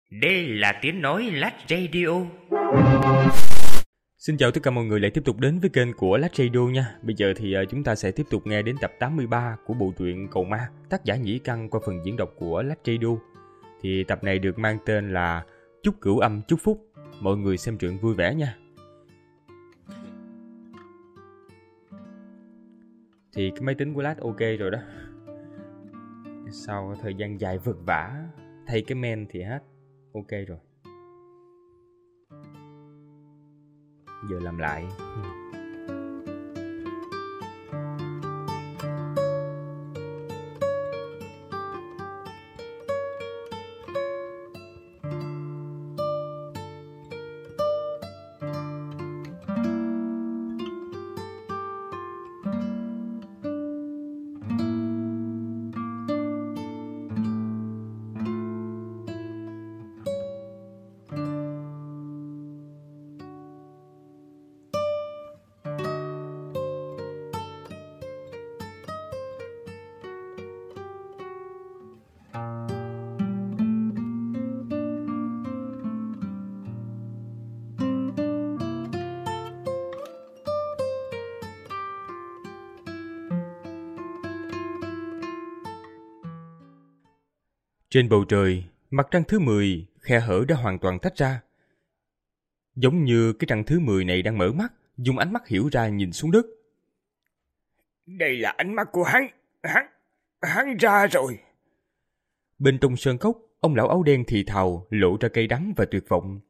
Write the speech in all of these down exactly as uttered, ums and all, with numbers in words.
Đây là tiếng nói Lát Radio. Xin chào tất cả mọi người lại tiếp tục đến với kênh của Lát Radio nha. Bây giờ thì chúng ta sẽ tiếp tục nghe đến tập tám mươi ba của bộ truyện Cầu Ma, tác giả Nhĩ Căn qua phần diễn đọc của Lát Radio. Thì tập này được mang tên là Chúc Cửu Âm Chúc Phúc. Mọi người xem truyện vui vẻ nha. Thì cái máy tính của Lát ok rồi đó. Sau thời gian dài vật vả thay cái main thì hết ok rồi. Giờ làm lại. Trên bầu trời, mặt trăng thứ mười, khe hở đã hoàn toàn tách ra. Giống như cái trăng thứ mười này đang mở mắt, dùng ánh mắt hiểu ra nhìn xuống đất. Đây là ánh mắt của hắn, hắn, hắn ra rồi. Bên trong sơn cốc, ông lão áo đen thì thào, lộ ra cay đắng và tuyệt vọng.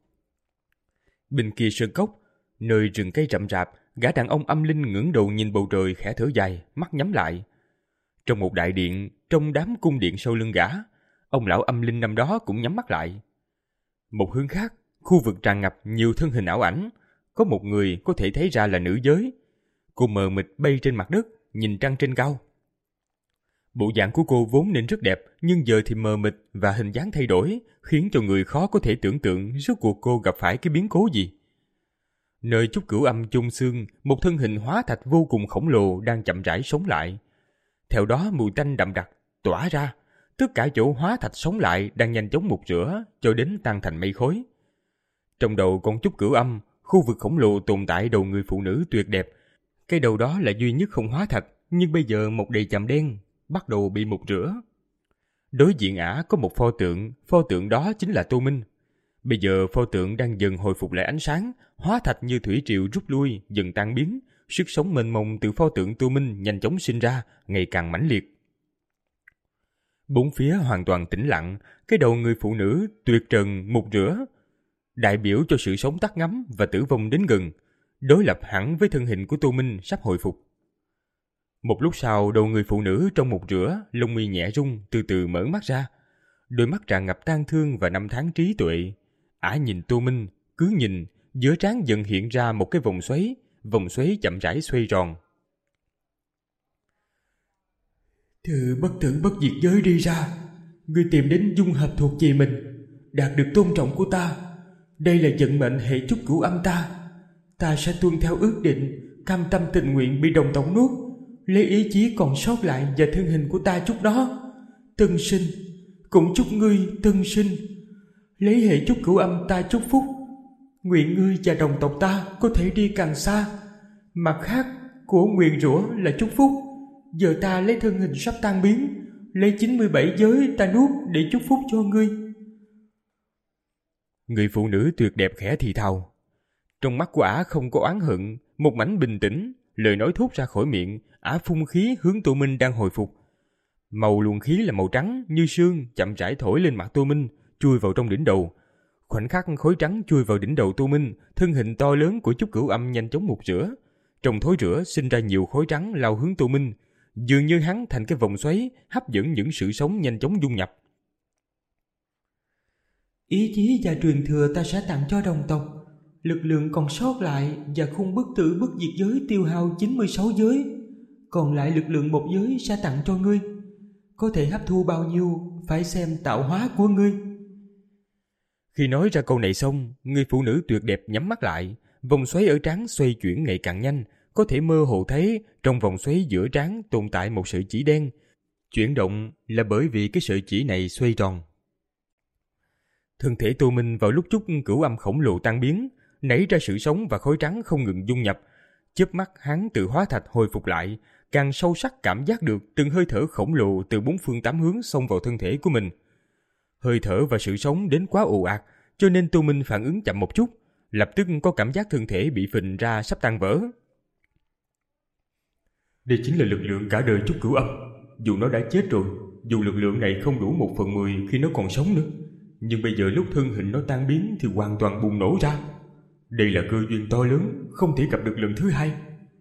Bên kia sơn cốc, nơi rừng cây rậm rạp, gã đàn ông âm linh ngẩng đầu nhìn bầu trời khẽ thở dài, mắt nhắm lại. Trong một đại điện, trong đám cung điện sau lưng gã, ông lão âm linh năm đó cũng nhắm mắt lại. Một hướng khác, khu vực tràn ngập nhiều thân hình ảo ảnh, có một người có thể thấy ra là nữ giới. Cô mờ mịt bay trên mặt đất, nhìn trăng trên cao. Bộ dạng của cô vốn nên rất đẹp, nhưng giờ thì mờ mịt và hình dáng thay đổi, khiến cho người khó có thể tưởng tượng rốt cuộc cô gặp phải cái biến cố gì. Nơi Chúc Cửu Âm chôn xương, một thân hình hóa thạch vô cùng khổng lồ đang chậm rãi sống lại. Theo đó mùi tanh đậm đặc tỏa ra. Tất cả chỗ hóa thạch sống lại đang nhanh chóng mục rửa cho đến tan thành mây khói. Trong đầu con Chúc Cửu Âm, khu vực khổng lồ tồn tại đầu người phụ nữ tuyệt đẹp. Cái đầu đó là duy nhất không hóa thạch, nhưng bây giờ một đầy chàm đen, bắt đầu bị mục rửa. Đối diện ả có một pho tượng, pho tượng đó chính là Tô Minh. Bây giờ pho tượng đang dần hồi phục lại ánh sáng, hóa thạch như thủy triều rút lui, dần tan biến. Sức sống mênh mông từ pho tượng Tô Minh nhanh chóng sinh ra, ngày càng mãnh liệt. Bốn phía hoàn toàn tĩnh lặng, cái đầu người phụ nữ tuyệt trần mục rửa, đại biểu cho sự sống tắt ngấm và tử vong đến gần, đối lập hẳn với thân hình của Tô Minh sắp hồi phục. Một lúc sau, đầu người phụ nữ trong mục rửa, lông mi nhẹ rung, từ từ mở mắt ra, đôi mắt tràn ngập tang thương và năm tháng trí tuệ. Ả nhìn Tô Minh, cứ nhìn, giữa trán dần hiện ra một cái vòng xoáy, vòng xoáy chậm rãi xoay tròn. Từ bất tử bất diệt giới đi ra, ngươi tìm đến dung hợp thuộc về mình, đạt được tôn trọng của ta. Đây là vận mệnh hệ Chúc Cửu Âm ta. Ta sẽ tuân theo ước định, cam tâm tình nguyện bị đồng tộc nuốt, lấy ý chí còn sót lại và thân hình của ta chúc đó tân sinh, cũng chúc ngươi tân sinh. Lấy hệ Chúc Cửu Âm ta chúc phúc, nguyện ngươi và đồng tộc ta có thể đi càng xa. Mặt khác của nguyền rủa là chúc phúc. Giờ ta lấy thân hình sắp tan biến, lấy chín mươi bảy giới ta nuốt để chúc phúc cho ngươi. Người phụ nữ tuyệt đẹp khẽ thì thào. Trong mắt của ả không có oán hận, một mảnh bình tĩnh, lời nói thốt ra khỏi miệng, ả phun khí hướng Tô Minh đang hồi phục. Màu luồng khí là màu trắng như sương, chậm rãi thổi lên mặt Tô Minh, chui vào trong đỉnh đầu. Khoảnh khắc khối trắng chui vào đỉnh đầu Tô Minh, thân hình to lớn của Chúc Cửu Âm nhanh chóng mục rửa. Trong thối rửa sinh ra nhiều khối trắng lao hướng Tô Minh, dường như hắn thành cái vòng xoáy hấp dẫn những sự sống nhanh chóng dung nhập. Ý chí và truyền thừa ta sẽ tặng cho đồng tộc. Lực lượng còn sót lại và khung bất tử bất diệt giới tiêu hao chín mươi sáu giới. Còn lại lực lượng một giới sẽ tặng cho ngươi. Có thể hấp thu bao nhiêu phải xem tạo hóa của ngươi. Khi nói ra câu này xong, người phụ nữ tuyệt đẹp nhắm mắt lại. Vòng xoáy ở trán xoay chuyển ngày càng nhanh, có thể mơ hồ thấy trong vòng xoáy giữa trán tồn tại một sợi chỉ đen. Chuyển động là bởi vì cái sợi chỉ này xoay tròn. Thân thể Tô Minh vào lúc chút cửu âm khổng lồ tan biến, nảy ra sự sống và khói trắng không ngừng dung nhập. Chớp mắt hắn tự hóa thạch hồi phục lại, càng sâu sắc cảm giác được từng hơi thở khổng lồ từ bốn phương tám hướng xông vào thân thể của mình. Hơi thở và sự sống đến quá ồ ạt, cho nên Tô Minh phản ứng chậm một chút, lập tức có cảm giác thân thể bị phình ra sắp tan vỡ. Đây chính là lực lượng cả đời trúc cửu âm. Dù nó đã chết rồi, dù lực lượng này không đủ một phần mười khi nó còn sống nữa, nhưng bây giờ lúc thân hình nó tan biến thì hoàn toàn bùng nổ ra. Đây là cơ duyên to lớn, không thể gặp được lần thứ hai.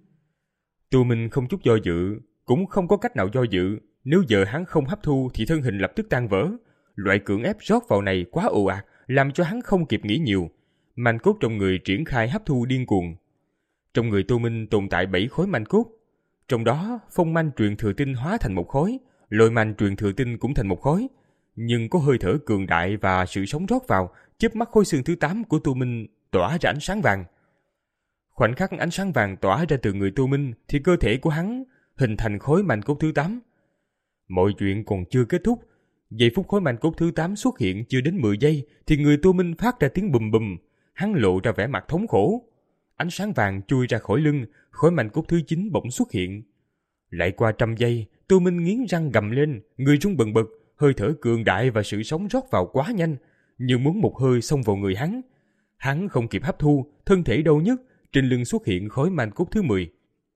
Tô Minh không chút do dự, cũng không có cách nào do dự. Nếu giờ hắn không hấp thu thì thân hình lập tức tan vỡ. Loại cưỡng ép rót vào này quá ồ ạt, làm cho hắn không kịp nghĩ nhiều. Manh cốt trong người triển khai hấp thu điên cuồng. Trong người Tô Minh tồn tại bảy khối manh cốt. Trong đó, phong manh truyền thừa tinh hóa thành một khối, lôi manh truyền thừa tinh cũng thành một khối. Nhưng có hơi thở cường đại và sự sống rót vào, chớp mắt khối xương thứ tám của Tô Minh tỏa ra ánh sáng vàng. Khoảnh khắc ánh sáng vàng tỏa ra từ người Tô Minh thì cơ thể của hắn hình thành khối manh cốt thứ tám. Mọi chuyện còn chưa kết thúc. Giây phút khối manh cốt thứ tám xuất hiện chưa đến mười giây thì người Tô Minh phát ra tiếng bùm bùm. Hắn lộ ra vẻ mặt thống khổ. Ánh sáng vàng chui ra khỏi lưng, khối manh cốt thứ chín bỗng xuất hiện. Lại qua trăm giây, Tô Minh nghiến răng gầm lên, người rung bần bật, hơi thở cường đại và sự sống rót vào quá nhanh, như muốn một hơi xông vào người hắn. Hắn không kịp hấp thu, thân thể đau nhức, trên lưng xuất hiện khối manh cốt thứ mười.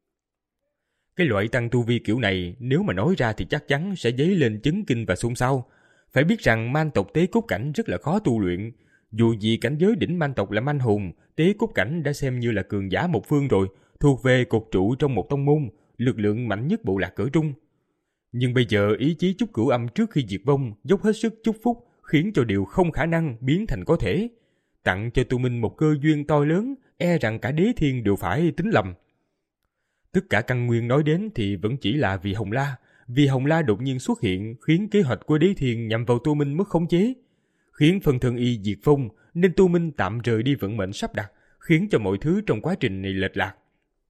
Cái loại tăng tu vi kiểu này nếu mà nói ra thì chắc chắn sẽ dấy lên chấn kinh và xôn xao. Phải biết rằng man tộc tế cốt cảnh rất là khó tu luyện. Dù gì cảnh giới đỉnh man tộc là manh hồn, tế cốt cảnh đã xem như là cường giả một phương rồi, thuộc về cột trụ trong một tông môn, lực lượng mạnh nhất bộ lạc cỡ trung. Nhưng bây giờ ý chí chúc cửu âm trước khi diệt vong dốc hết sức chúc phúc, khiến cho điều không khả năng biến thành có thể. Tặng cho Tô Minh một cơ duyên to lớn, e rằng cả đế thiên đều phải tính lầm. Tất cả căn nguyên nói đến thì vẫn chỉ là vì Hồng La. Vì Hồng La đột nhiên xuất hiện khiến kế hoạch của đế thiên nhằm vào Tô Minh mất khống chế. Khiến phần thân y diệt vong nên Tô Minh tạm rời đi vận mệnh sắp đặt, khiến cho mọi thứ trong quá trình này lệch lạc.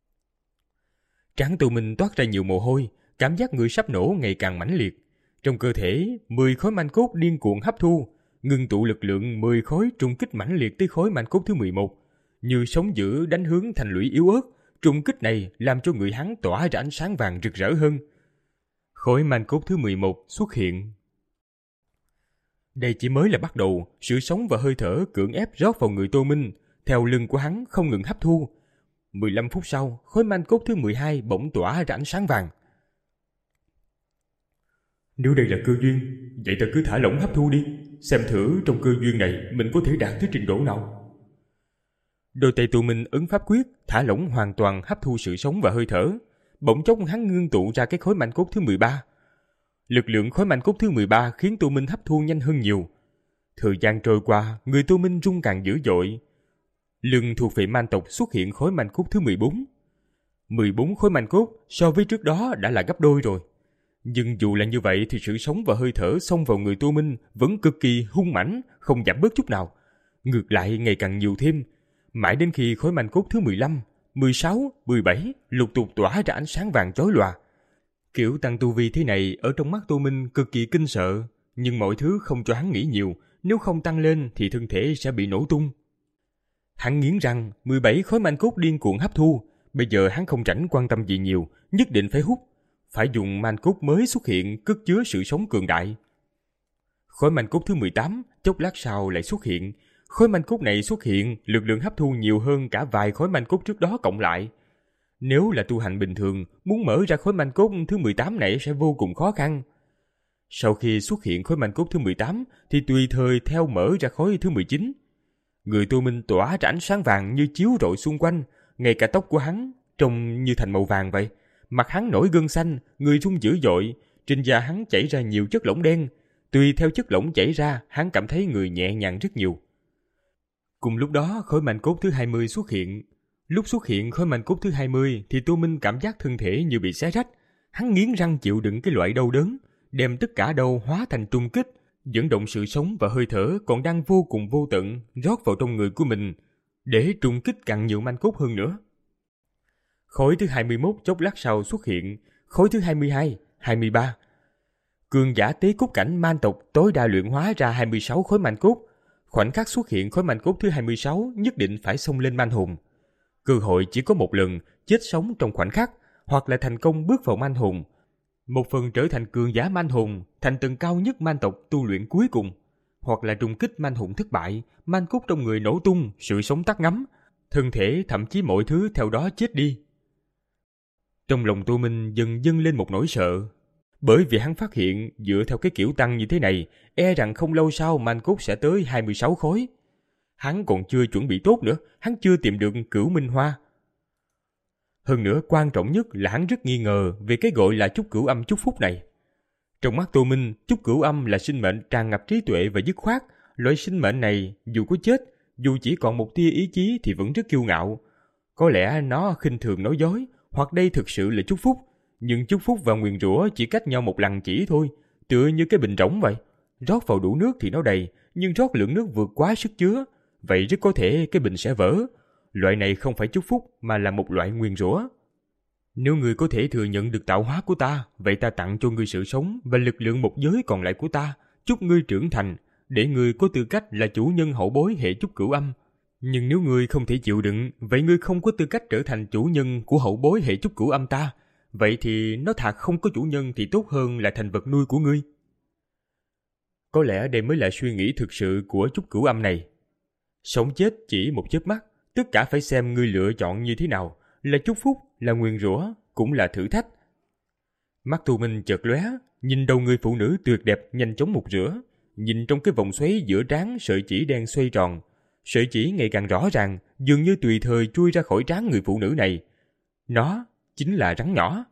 Trán Tô Minh toát ra nhiều mồ hôi, cảm giác người sắp nổ ngày càng mãnh liệt. Trong cơ thể, mười khối manh cốt điên cuồng hấp thu, ngưng tụ lực lượng mười khối trùng kích mãnh liệt tới khối manh cốt thứ mười một. Như sóng dữ đánh hướng thành lũy yếu ớt, trùng kích này làm cho người hắn tỏa ra ánh sáng vàng rực rỡ hơn. Khối manh cốt thứ mười một xuất hiện. Đây chỉ mới là bắt đầu, sự sống và hơi thở cưỡng ép rót vào người Tô Minh, theo lưng của hắn không ngừng hấp thu. mười lăm phút sau, khối manh cốt thứ mười hai bỗng tỏa ra ánh sáng vàng. Nếu đây là cơ duyên, vậy ta cứ thả lỏng hấp thu đi, xem thử trong cơ duyên này mình có thể đạt tới trình độ nào. Đôi tay Tô Minh ấn pháp quyết, thả lỏng hoàn toàn hấp thu sự sống và hơi thở. Bỗng chốc hắn ngưng tụ ra cái khối manh cốt thứ mười ba. Lực lượng khối manh cốt thứ mười ba khiến Tô Minh hấp thu nhanh hơn nhiều. Thời gian trôi qua, người Tô Minh rung càng dữ dội. Lưng thuộc về man tộc xuất hiện khối manh cốt thứ mười bốn. mười bốn khối manh cốt so với trước đó đã là gấp đôi rồi. Nhưng dù là như vậy thì sự sống và hơi thở xông vào người Tô Minh vẫn cực kỳ hung mãnh, không giảm bớt chút nào. Ngược lại ngày càng nhiều thêm, mãi đến khi khối manh cốt thứ mười lăm, mười sáu, mười bảy lục tục tỏa ra ánh sáng vàng chói lòa. Kiểu tăng tu vi thế này ở trong mắt Tô Minh cực kỳ kinh sợ, nhưng mọi thứ không cho hắn nghĩ nhiều, nếu không tăng lên thì thân thể sẽ bị nổ tung. Hắn nghiến răng, mười bảy khối manh cốt điên cuồng hấp thu, bây giờ hắn không rảnh quan tâm gì nhiều, nhất định phải hút, phải dùng manh cốt mới xuất hiện cất chứa sự sống cường đại. Khối manh cốt thứ mười tám, chốc lát sau lại xuất hiện. Khối manh cốt này xuất hiện, lực lượng hấp thu nhiều hơn cả vài khối manh cốt trước đó cộng lại. Nếu là tu hành bình thường, muốn mở ra khối manh cốt thứ mười tám này sẽ vô cùng khó khăn. Sau khi xuất hiện khối manh cốt thứ mười tám, thì tùy thời theo mở ra khối thứ mười chín. Người Tô Minh tỏa ra ánh sáng vàng như chiếu rọi xung quanh, ngay cả tóc của hắn trông như thành màu vàng vậy. Mặt hắn nổi gân xanh, người rung dữ dội, trên da hắn chảy ra nhiều chất lỏng đen. Tùy theo chất lỏng chảy ra, hắn cảm thấy người nhẹ nhàng rất nhiều. Cùng lúc đó, khối manh cốt thứ hai mươi xuất hiện. Lúc xuất hiện khối manh cốt thứ hai mươi thì Tô Minh cảm giác thân thể như bị xé rách. Hắn nghiến răng chịu đựng cái loại đau đớn, đem tất cả đau hóa thành trung kích, dẫn động sự sống và hơi thở còn đang vô cùng vô tận rót vào trong người của mình, để trung kích càng nhiều manh cốt hơn nữa. Khối thứ hai mươi mốt chốc lát sau xuất hiện, khối thứ hai mươi hai, hai mươi ba. Cường giả tế cốt cảnh man tộc tối đa luyện hóa ra hai mươi sáu khối manh cốt. Khoảnh khắc xuất hiện khối manh cốt thứ hai mươi sáu nhất định phải xông lên manh hùng. Cơ hội chỉ có một lần, chết sống trong khoảnh khắc, hoặc là thành công bước vào manh hùng. Một phần trở thành cường giả manh hùng, thành tầng cao nhất manh tộc tu luyện cuối cùng. Hoặc là trùng kích manh hùng thất bại, manh cốt trong người nổ tung, sự sống tắt ngấm, thân thể thậm chí mọi thứ theo đó chết đi. Trong lòng Tô Minh dần dâng lên một nỗi sợ. Bởi vì hắn phát hiện dựa theo cái kiểu tăng như thế này, e rằng không lâu sau manh cốt sẽ tới hai mươi sáu khối. Hắn còn chưa chuẩn bị tốt nữa, hắn chưa tìm được Cửu Minh Hoa. Hơn nữa quan trọng nhất là hắn rất nghi ngờ về cái gọi là chúc cửu âm chúc phúc này. Trong mắt Tô Minh, chúc cửu âm là sinh mệnh tràn ngập trí tuệ và dứt khoát. Loại sinh mệnh này dù có chết, dù chỉ còn một tia ý chí thì vẫn rất kiêu ngạo. Có lẽ nó khinh thường nói dối, hoặc đây thực sự là chúc phúc. Nhưng chúc phúc và nguyền rủa chỉ cách nhau một lằng chỉ thôi, tựa như cái bình rỗng vậy. Rót vào đủ nước thì nó đầy, nhưng rót lượng nước vượt quá sức chứa, vậy rất có thể cái bình sẽ vỡ. Loại này không phải chúc phúc mà là một loại nguyền rủa. Nếu người có thể thừa nhận được tạo hóa của ta, vậy ta tặng cho ngươi sự sống và lực lượng một giới còn lại của ta, chúc ngươi trưởng thành, để ngươi có tư cách là chủ nhân hậu bối hệ chúc cửu âm. Nhưng nếu ngươi không thể chịu đựng, vậy ngươi không có tư cách trở thành chủ nhân của hậu bối hệ chúc cửu âm ta. Vậy thì nó thà không có chủ nhân thì tốt hơn là thành vật nuôi của ngươi. Có lẽ đây mới là suy nghĩ thực sự của chúc cửu âm này. Sống chết chỉ một chớp mắt, tất cả phải xem ngươi lựa chọn như thế nào, là chúc phúc, là nguyền rủa, cũng là thử thách. Mắt Tô Minh chợt lóe, nhìn đầu người phụ nữ tuyệt đẹp nhanh chóng một rửa, nhìn trong cái vòng xoáy giữa trán sợi chỉ đen xoay tròn, sợi chỉ ngày càng rõ ràng, dường như tùy thời chui ra khỏi trán người phụ nữ này. Nó chính là rắn nhỏ.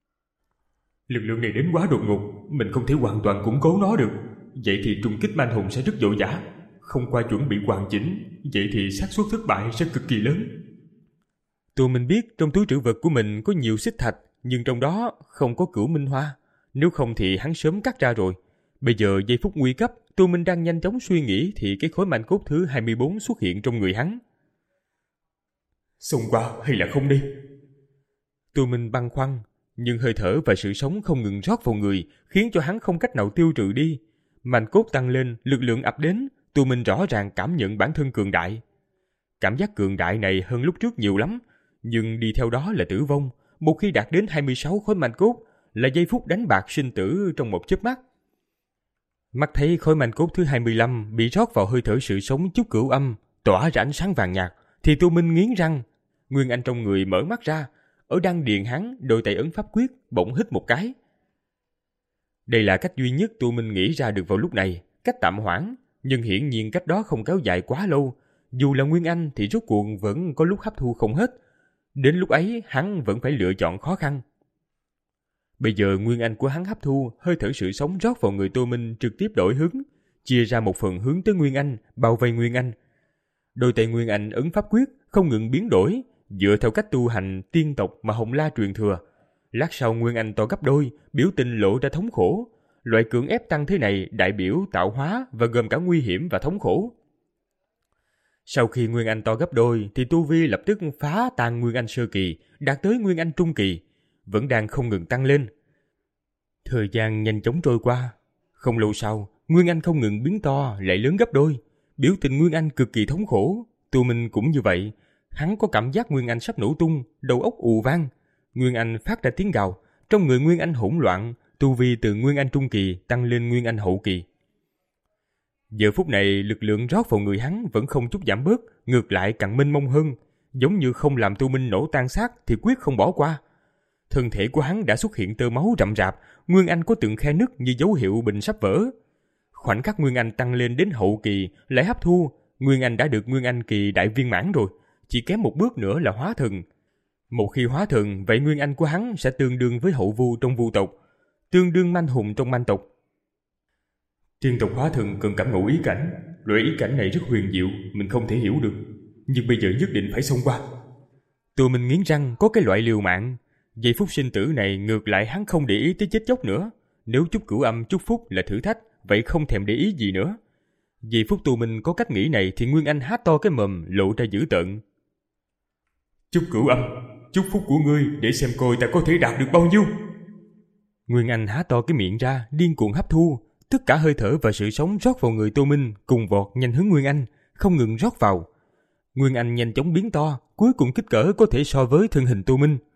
Lực lượng này đến quá đột ngột, mình không thể hoàn toàn củng cố nó được. Vậy thì trùng kích manh hùng sẽ rất vội vã, không qua chuẩn bị hoàn chỉnh, vậy thì xác suất thất bại sẽ cực kỳ lớn. Tô Minh biết trong túi trữ vật của mình có nhiều xích thạch, nhưng trong đó không có Cửu Minh Hoa. Nếu không thì hắn sớm cắt ra rồi. Bây giờ giây phút nguy cấp, Tô Minh đang nhanh chóng suy nghĩ thì cái khối manh cốt thứ hai mươi bốn xuất hiện trong người hắn. Xông qua hay là không đi? Tô Minh băn khoăn, nhưng hơi thở và sự sống không ngừng rót vào người, khiến cho hắn không cách nào tiêu trừ đi. Manh cốt tăng lên, lực lượng ập đến, Tô Minh rõ ràng cảm nhận bản thân cường đại. Cảm giác cường đại này hơn lúc trước nhiều lắm, nhưng đi theo đó là tử vong. Một khi đạt đến hai mươi sáu khối manh cốt, là giây phút đánh bạc sinh tử trong một chớp mắt. Mắt thấy khối manh cốt thứ hai mươi lăm bị rót vào hơi thở sự sống chúc cửu âm, tỏa ra ánh sáng vàng nhạt, thì Tô Minh nghiến răng. Nguyên Anh trong người mở mắt ra, ở đan điền hắn, đôi tay ấn pháp quyết, bỗng hít một cái. Đây là cách duy nhất Tô Minh nghĩ ra được vào lúc này, cách tạm hoãn, nhưng hiển nhiên cách đó không kéo dài quá lâu. Dù là Nguyên Anh thì rốt cuộc vẫn có lúc hấp thu không hết. Đến lúc ấy hắn vẫn phải lựa chọn khó khăn. Bây giờ Nguyên Anh của hắn hấp thu, hơi thở sự sống rót vào người Tô Minh trực tiếp đổi hướng, chia ra một phần hướng tới Nguyên Anh, bao vây Nguyên Anh. Đôi tay Nguyên Anh ấn pháp quyết, không ngừng biến đổi, dựa theo cách tu hành tiên tộc mà Hồng La truyền thừa. Lát sau Nguyên Anh to gấp đôi, biểu tình lộ ra thống khổ. Loại cưỡng ép tăng thế này đại biểu tạo hóa và gồm cả nguy hiểm và thống khổ. Sau khi Nguyên Anh to gấp đôi thì tu vi lập tức phá tan Nguyên Anh sơ kỳ, đạt tới Nguyên Anh trung kỳ, vẫn đang không ngừng tăng lên. Thời gian nhanh chóng trôi qua, không lâu sau, Nguyên Anh không ngừng biến to, lại lớn gấp đôi, biểu tình Nguyên Anh cực kỳ thống khổ. Tô Minh cũng như vậy, hắn có cảm giác Nguyên Anh sắp nổ tung, đầu óc ù vang. Nguyên Anh phát ra tiếng gào, trong người Nguyên Anh hỗn loạn, tu vi từ Nguyên Anh trung kỳ tăng lên Nguyên Anh hậu kỳ. Giờ phút này lực lượng rót vào người hắn vẫn không chút giảm bớt, ngược lại càng mênh mông hơn, giống như không làm Tô Minh nổ tan xác thì quyết không bỏ qua. Thân thể của hắn đã xuất hiện tơ máu rậm rạp, Nguyên Anh có từng khe nứt như dấu hiệu bình sắp vỡ. Khoảnh khắc Nguyên Anh tăng lên đến hậu kỳ lại hấp thu, Nguyên Anh đã được Nguyên Anh kỳ đại viên mãn rồi, chỉ kém một bước nữa là hóa thần. Một khi hóa thần, vậy Nguyên Anh của hắn sẽ tương đương với hậu vu trong vu tộc, tương đương manh hùng trong manh tộc. Tiên tộc hóa thần cần cảm ngộ ý cảnh, loại ý cảnh này rất huyền diệu, mình không thể hiểu được, nhưng bây giờ nhất định phải xông qua. Tụi mình nghiến răng có cái loại liều mạng. Giây phút sinh tử này ngược lại hắn không để ý tới chết chóc nữa. Nếu chúc cửu âm chúc phúc là thử thách, vậy không thèm để ý gì nữa. Giây phút tụi mình có cách nghĩ này thì Nguyên Anh há to cái mồm lộ ra dữ tợn. Chúc cửu âm, chúc phúc của ngươi để xem coi ta có thể đạt được bao nhiêu. Nguyên Anh há to cái miệng ra, điên cuồng hấp thu, tất cả hơi thở và sự sống rót vào người Tô Minh cùng vọt nhanh hướng Nguyên Anh, không ngừng rót vào. Nguyên Anh nhanh chóng biến to, cuối cùng kích cỡ có thể so với thân hình Tô Minh.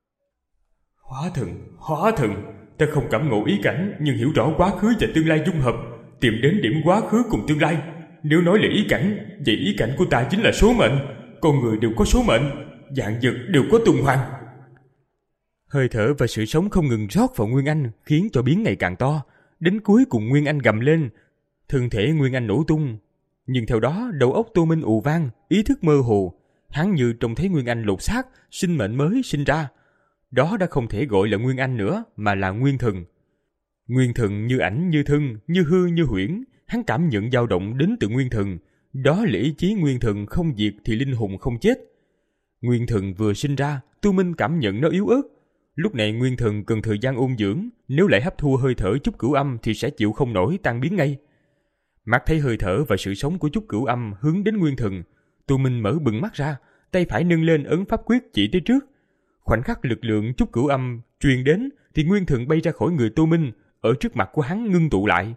Hóa thần, hóa thần, ta không cảm ngộ ý cảnh nhưng hiểu rõ quá khứ và tương lai dung hợp, tìm đến điểm quá khứ cùng tương lai. Nếu nói là ý cảnh, vậy ý cảnh của ta chính là số mệnh. Con người đều có số mệnh, vạn vật đều có tuần hoàn. Hơi thở và sự sống không ngừng rót vào Nguyên Anh, khiến cho biến ngày càng to. Đến cuối cùng Nguyên Anh gầm lên, thân thể Nguyên Anh nổ tung. Nhưng theo đó đầu óc Tô Minh ù vang, ý thức mơ hồ. Hắn như trông thấy Nguyên Anh lột xác, sinh mệnh mới sinh ra. Đó đã không thể gọi là Nguyên Anh nữa, mà là Nguyên Thần. Nguyên Thần như ảnh như thân, như hư như huyễn. Hắn cảm nhận dao động đến từ Nguyên Thần. Đó là ý chí Nguyên Thần không diệt thì linh hồn không chết. Nguyên Thần vừa sinh ra, Tô Minh cảm nhận nó yếu ớt. Lúc này Nguyên Thần cần thời gian ôn dưỡng, nếu lại hấp thu hơi thở Chúc Cửu Âm thì sẽ chịu không nổi tan biến ngay. Mắt thấy hơi thở và sự sống của Chúc Cửu Âm hướng đến Nguyên Thần, Tô Minh mở bừng mắt ra, tay phải nâng lên ấn pháp quyết chỉ tới trước. Khoảnh khắc lực lượng Chúc Cửu Âm truyền đến thì Nguyên Thần bay ra khỏi người Tô Minh, ở trước mặt của hắn ngưng tụ lại.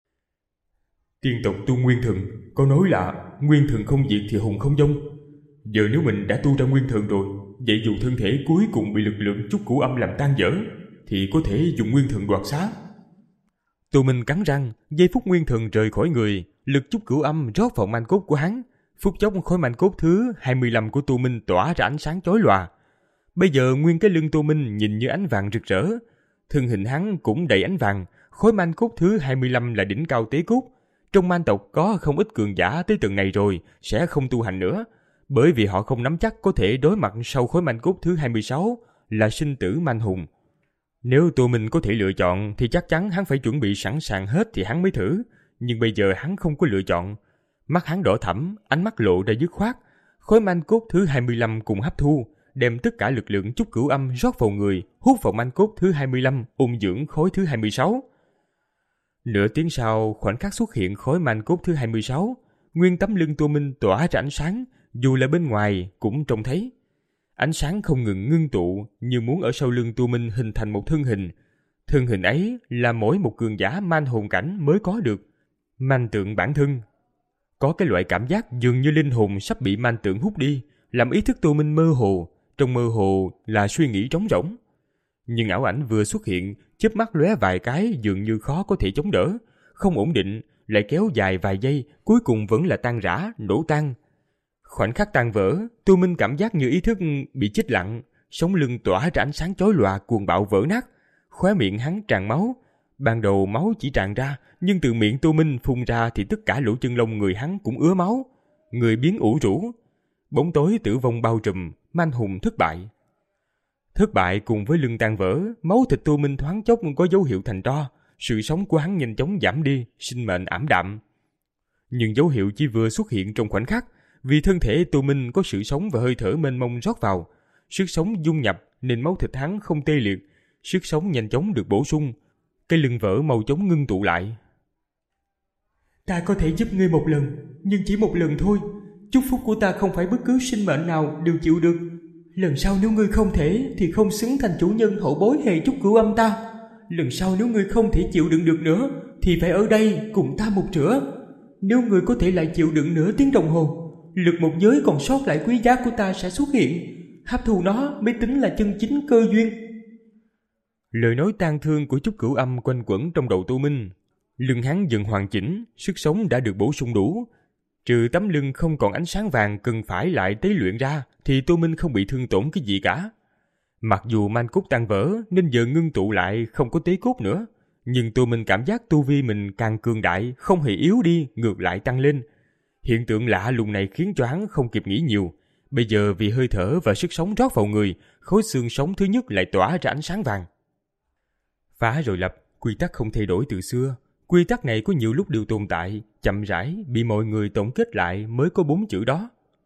Tiên tộc tu Nguyên Thần có nói là Nguyên Thần không diệt thì hồn không vong. Giờ nếu mình đã tu ra Nguyên Thần rồi, vậy dù thân thể cuối cùng bị lực lượng Chúc Cửu Âm làm tan vỡ thì có thể dùng Nguyên Thần đoạt xá. Tô Minh cắn răng, giây phút Nguyên Thần rời khỏi người, lực Chúc Cửu Âm rót vào manh cốt của hắn. Phút chốc khối manh cốt thứ hai mươi lăm của Tô Minh tỏa ra ánh sáng chói lòa. Bây giờ nguyên cái lưng Tô Minh nhìn như ánh vàng rực rỡ, thân hình hắn cũng đầy ánh vàng. Khối manh cốt thứ hai mươi lăm là đỉnh cao tế cốt. Trong man tộc có không ít cường giả tới tầng này rồi sẽ không tu hành nữa, bởi vì họ không nắm chắc có thể đối mặt sau khối manh cốt thứ hai mươi sáu là sinh tử manh hùng. Nếu Tô Minh có thể lựa chọn thì chắc chắn hắn phải chuẩn bị sẵn sàng hết thì hắn mới thử, nhưng bây giờ hắn không có lựa chọn. Mắt hắn đỏ thẫm, ánh mắt lộ ra dứt khoát. Khối manh cốt thứ hai mươi lăm cùng hấp thu, đem tất cả lực lượng Chúc Cửu Âm rót vào người, hút vào manh cốt thứ hai mươi lăm, ôn dưỡng khối thứ hai mươi sáu. Nửa tiếng sau, khoảnh khắc xuất hiện khối manh cốt thứ hai mươi sáu, nguyên tấm lưng Tô Minh tỏa ra ánh sáng, dù là bên ngoài cũng trông thấy. Ánh sáng không ngừng ngưng tụ, như muốn ở sau lưng Tô Minh hình thành một thân hình. Thân hình ấy là mỗi một cường giả man hồn cảnh mới có được. Man tượng bản thân. Có cái loại cảm giác dường như linh hồn sắp bị man tượng hút đi, làm ý thức Tô Minh mơ hồ. Trong mơ hồ là suy nghĩ trống rỗng. Nhưng ảo ảnh vừa xuất hiện, chớp mắt lóe vài cái dường như khó có thể chống đỡ. Không ổn định, lại kéo dài vài giây, cuối cùng vẫn là tan rã, nổ tan. Khoảnh khắc tan vỡ, Tô Minh cảm giác như ý thức bị chết lặng, sống lưng tỏa ra ánh sáng chói lòa cuồng bạo vỡ nát, khóe miệng hắn tràn máu. Ban đầu máu chỉ tràn ra, nhưng từ miệng Tô Minh phun ra thì tất cả lỗ chân lông người hắn cũng ứa máu, người biến ủ rũ. Bóng tối tử vong bao trùm, man hùng thất bại. Thất bại cùng với lưng tan vỡ, máu thịt Tô Minh thoáng chốc có dấu hiệu thành tro, sự sống của hắn nhanh chóng giảm đi, sinh mệnh ảm đạm. Nhưng dấu hiệu chỉ vừa xuất hiện trong khoảnh khắc, vì thân thể Tô Minh có sự sống và hơi thở mênh mông rót vào, sức sống dung nhập nên máu thịt hắn không tê liệt, sức sống nhanh chóng được bổ sung, cái lưng vỡ mau chóng ngưng tụ lại. Ta có thể giúp ngươi một lần, nhưng chỉ một lần thôi. Chúc phúc của ta không phải bất cứ sinh mệnh nào đều chịu được. Lần sau nếu ngươi không thể thì không xứng thành chủ nhân hậu bối hệ Chúc Cửu Âm ta. Lần sau nếu ngươi không thể chịu đựng được nữa thì phải ở đây cùng ta một rửa. Nếu ngươi có thể lại chịu đựng nửa tiếng đồng hồ, lực một giới còn sót lại quý giá của ta sẽ xuất hiện. Hấp thu nó mới tính là chân chính cơ duyên. Lời nói tang thương của Chúc Cửu Âm quanh quẩn trong đầu Tô Minh. Lưng hắn dần hoàn chỉnh, sức sống đã được bổ sung đủ. Trừ tấm lưng không còn ánh sáng vàng cần phải lại tế luyện ra, thì Tô Minh không bị thương tổn cái gì cả. Mặc dù man cốt tan vỡ nên giờ ngưng tụ lại không có tế cốt nữa, nhưng Tô Minh cảm giác tu vi mình càng cường đại, không hề yếu đi, ngược lại tăng lên. Hiện tượng lạ lùng này khiến cho hắn không kịp nghĩ nhiều. Bây giờ vì hơi thở và sức sống rót vào người, khối xương sống thứ nhất lại tỏa ra ánh sáng vàng. Phá rồi lập, quy tắc không thay đổi từ xưa. Quy tắc này có nhiều lúc đều tồn tại, chậm rãi bị mọi người tổng kết lại mới có bốn chữ đó.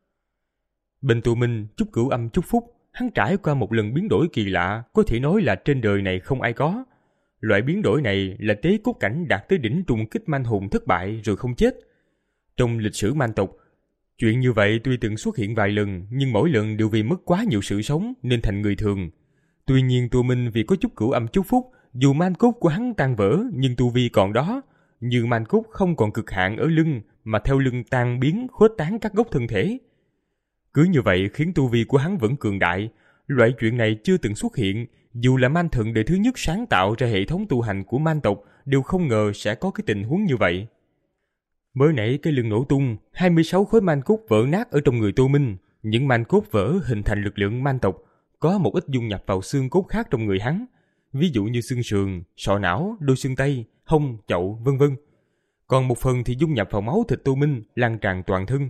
Bên Tô Minh, Chúc Cửu Âm chúc phúc, hắn trải qua một lần biến đổi kỳ lạ, có thể nói là trên đời này không ai có. Loại biến đổi này là tế cốt cảnh đạt tới đỉnh trùng kích man hồn thất bại rồi không chết. Trong lịch sử man tộc, chuyện như vậy tuy từng xuất hiện vài lần, nhưng mỗi lần đều vì mất quá nhiều sự sống nên thành người thường. Tuy nhiên Tô Minh vì có Chúc Cửu Âm chúc phúc, dù man cốt của hắn tan vỡ nhưng tu vi còn đó, như man cốt không còn cực hạn ở lưng mà theo lưng tan biến khuếch tán các gốc thân thể. Cứ như vậy khiến tu vi của hắn vẫn cường đại. Loại chuyện này chưa từng xuất hiện, dù là man thần đời thứ nhất sáng tạo ra hệ thống tu hành của man tộc đều không ngờ sẽ có cái tình huống như vậy. Mới nãy cái lưng nổ tung, hai mươi sáu khối man cốt vỡ nát ở trong người Tô Minh. Những man cốt vỡ hình thành lực lượng man tộc, có một ít dung nhập vào xương cốt khác trong người hắn, ví dụ như xương sườn, sọ não, đôi xương tay, hông, chậu, vân vân. Còn một phần thì dung nhập vào máu thịt Tô Minh, lan tràn toàn thân.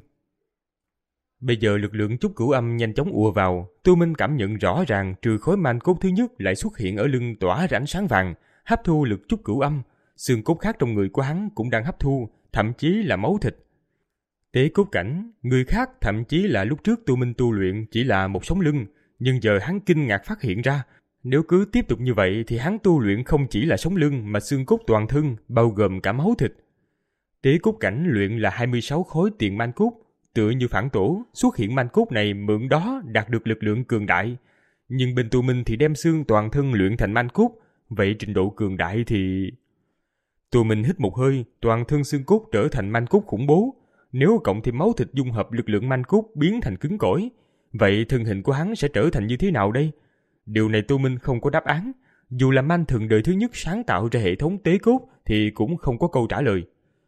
Bây giờ lực lượng chúc cửu âm nhanh chóng ùa vào, Tô Minh cảm nhận rõ ràng trừ khối man cốt thứ nhất lại xuất hiện ở lưng tỏa ra ánh sáng vàng, hấp thu lực chúc cửu âm, xương cốt khác trong người của hắn cũng đang hấp thu, thậm chí là máu thịt. Tế cốt cảnh, người khác thậm chí là lúc trước Tô Minh tu luyện chỉ là một sống lưng, nhưng giờ hắn kinh ngạc phát hiện ra, nếu cứ tiếp tục như vậy thì hắn tu luyện không chỉ là sống lưng mà xương cốt toàn thân, bao gồm cả máu thịt. Tế cốt cảnh luyện là hai mươi sáu khối tiền man cốt, tựa như phản tổ, xuất hiện man cốt này mượn đó đạt được lực lượng cường đại. Nhưng bên Tô Minh thì đem xương toàn thân luyện thành man cốt, vậy trình độ cường đại thì... Tô Minh hít một hơi, toàn thân xương cốt trở thành man cốt khủng bố. Nếu cộng thêm máu thịt dung hợp lực lượng man cốt biến thành cứng cỏi, vậy thân hình của hắn sẽ trở thành như thế nào đây? Điều này Tô Minh không có đáp án. Dù là man thần đời thứ nhất sáng tạo ra hệ thống tế cốt thì cũng không có câu trả lời.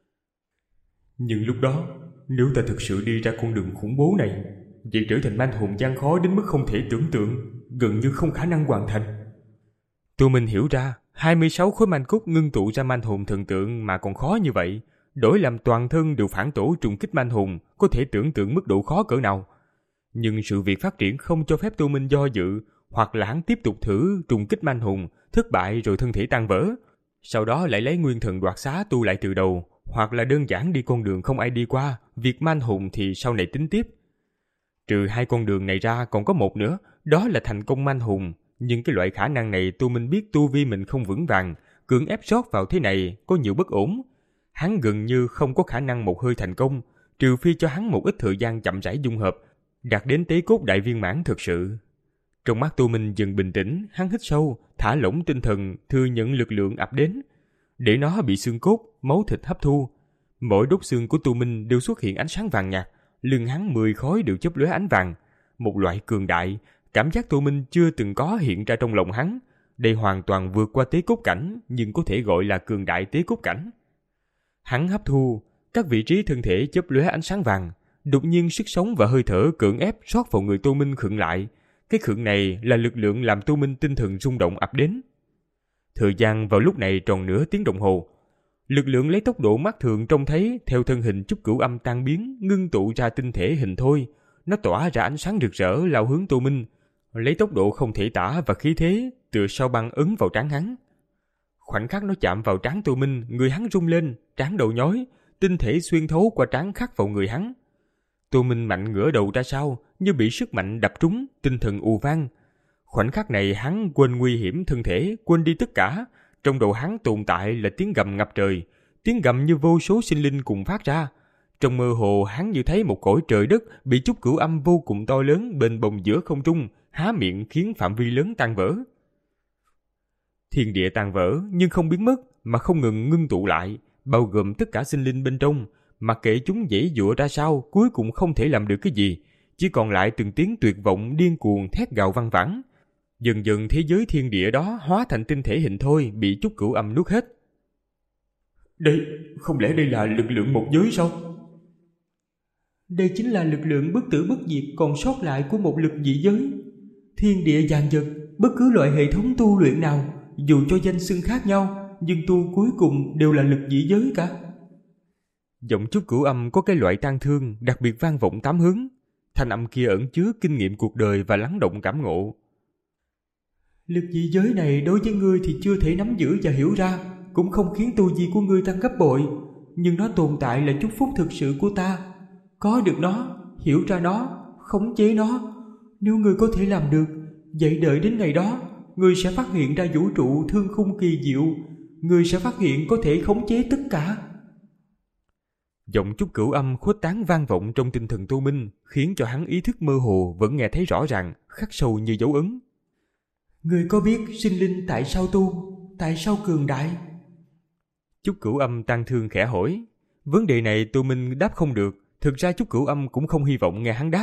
Nhưng lúc đó, nếu ta thực sự đi ra con đường khủng bố này, vậy trở thành man hồn gian khó đến mức không thể tưởng tượng, gần như không khả năng hoàn thành. Tô Minh hiểu ra, hai mươi sáu khối man cốt ngưng tụ ra man hồn thần tượng mà còn khó như vậy, đổi làm toàn thân đều phản tổ trùng kích man hồn, có thể tưởng tượng mức độ khó cỡ nào. Nhưng sự việc phát triển không cho phép Tô Minh do dự, hoặc là hắn tiếp tục thử trùng kích man hồn, thất bại rồi thân thể tan vỡ, sau đó lại lấy nguyên thần đoạt xá tu lại từ đầu, hoặc là đơn giản đi con đường không ai đi qua, việc man hồn thì sau này tính tiếp. Trừ hai con đường này ra còn có một nữa, đó là thành công man hồn, nhưng cái loại khả năng này Tô Minh biết tu vi mình không vững vàng, cưỡng ép rót vào thế này có nhiều bất ổn. Hắn gần như không có khả năng một hơi thành công, trừ phi cho hắn một ít thời gian chậm rãi dung hợp, đạt đến tế cốt đại viên mãn thực sự. Trong mắt Tô Minh dần bình tĩnh, hắn hít sâu, thả lỏng tinh thần, thừa nhận lực lượng ập đến, để nó bị xương cốt, máu thịt hấp thu. Mỗi đốt xương của Tô Minh đều xuất hiện ánh sáng vàng nhạt, lưng hắn mười khối đều chớp lóe ánh vàng, một loại cường đại, cảm giác Tô Minh chưa từng có hiện ra trong lòng hắn. Đây hoàn toàn vượt qua tế cốt cảnh, nhưng có thể gọi là cường đại tế cốt cảnh. Hắn hấp thu, các vị trí thân thể chớp lóe ánh sáng vàng, đột nhiên sức sống và hơi thở cưỡng ép rót vào người Tô Minh khựng lại. Cái khựng này là lực lượng làm Tô Minh tinh thần rung động ập đến. Thời gian vào lúc này tròn nửa tiếng đồng hồ. Lực lượng lấy tốc độ mắt thường trông thấy theo thân hình chúc cửu âm tan biến, ngưng tụ ra tinh thể hình thôi. Nó tỏa ra ánh sáng rực rỡ lao hướng Tô Minh, lấy tốc độ không thể tả và khí thế tựa sao băng ấn vào trán hắn. Khoảnh khắc nó chạm vào trán Tô Minh, người hắn rung lên, trán đầu nhói, tinh thể xuyên thấu qua trán khắc vào người hắn. Tô Minh mạnh ngửa đầu ra sau, như bị sức mạnh đập trúng, tinh thần ù vang. Khoảnh khắc này hắn quên nguy hiểm thân thể, quên đi tất cả. Trong đầu hắn tồn tại là tiếng gầm ngập trời, tiếng gầm như vô số sinh linh cùng phát ra. Trong mơ hồ hắn như thấy một cõi trời đất bị chút cửu âm vô cùng to lớn bền bồng giữa không trung, há miệng khiến phạm vi lớn tan vỡ. Thiên địa tan vỡ nhưng không biến mất mà không ngừng ngưng tụ lại, bao gồm tất cả sinh linh bên trong. Mặc kệ chúng giãy giụa ra sao, cuối cùng không thể làm được cái gì, chỉ còn lại từng tiếng tuyệt vọng điên cuồng thét gào vang vẳng. Dần dần thế giới thiên địa đó hóa thành tinh thể hình thôi, bị chút cửu âm nuốt hết. Đây, không lẽ đây là lực lượng một giới sao? Đây chính là lực lượng bất tử bất diệt còn sót lại của một lực dị giới. Thiên địa dàn dật, bất cứ loại hệ thống tu luyện nào, dù cho danh xưng khác nhau, nhưng tu cuối cùng đều là lực dị giới cả. Giọng chút cửu âm có cái loại tang thương đặc biệt vang vọng tám hướng. Thanh âm kia ẩn chứa kinh nghiệm cuộc đời và lắng động cảm ngộ. Lực dị giới này đối với ngươi thì chưa thể nắm giữ và hiểu ra, cũng không khiến tu vi của ngươi tăng gấp bội, nhưng nó tồn tại là chúc phúc thực sự của ta. Có được nó, hiểu ra nó, khống chế nó, nếu ngươi có thể làm được, vậy đợi đến ngày đó, ngươi sẽ phát hiện ra vũ trụ thương khung kỳ diệu, ngươi sẽ phát hiện có thể khống chế tất cả. Giọng chút cửu âm khuếch tán vang vọng trong tinh thần Tô Minh, khiến cho hắn ý thức mơ hồ vẫn nghe thấy rõ ràng, khắc sâu như dấu ấn. Ngươi có biết sinh linh tại sao tu, tại sao cường đại? Chúc Cửu Âm tang thương khẽ hỏi. Vấn đề này Tô Minh đáp không được. Thực ra Chúc Cửu Âm cũng không hy vọng nghe hắn đáp.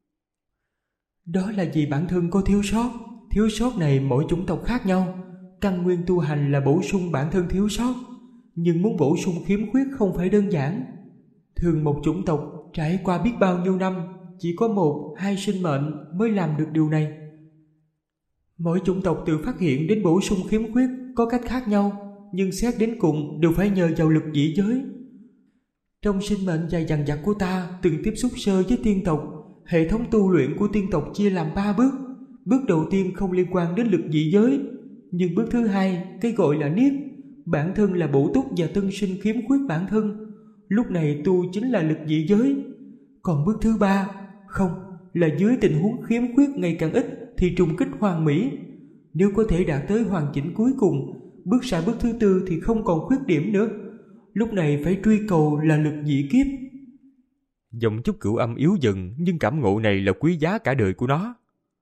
Đó là vì bản thân có thiếu sót. Thiếu sót này mỗi chủng tộc khác nhau. Căn nguyên tu hành là bổ sung bản thân thiếu sót, nhưng muốn bổ sung khiếm khuyết không phải đơn giản. Thường một chủng tộc trải qua biết bao nhiêu năm, chỉ có một, hai sinh mệnh mới làm được điều này. Mỗi chủng tộc tự phát hiện đến bổ sung khiếm khuyết có cách khác nhau, nhưng xét đến cùng đều phải nhờ vào lực dị giới. Trong sinh mệnh dài dằng dặc của ta từng tiếp xúc sơ với tiên tộc. Hệ thống tu luyện của tiên tộc chia làm ba bước. Bước đầu tiên không liên quan đến lực dị giới, nhưng bước thứ hai, cái gọi là niết, bản thân là bổ túc và tân sinh khiếm khuyết bản thân. Lúc này tu chính là lực dị giới. Còn bước thứ ba, không, là dưới tình huống khiếm khuyết ngày càng ít thì trùng kích hoàn mỹ. Nếu có thể đạt tới hoàn chỉnh cuối cùng, bước sang bước thứ tư thì không còn khuyết điểm nữa. Lúc này phải truy cầu là lực dị kiếp. Giọng Chúc Cửu Âm yếu dần, nhưng cảm ngộ này là quý giá cả đời của nó.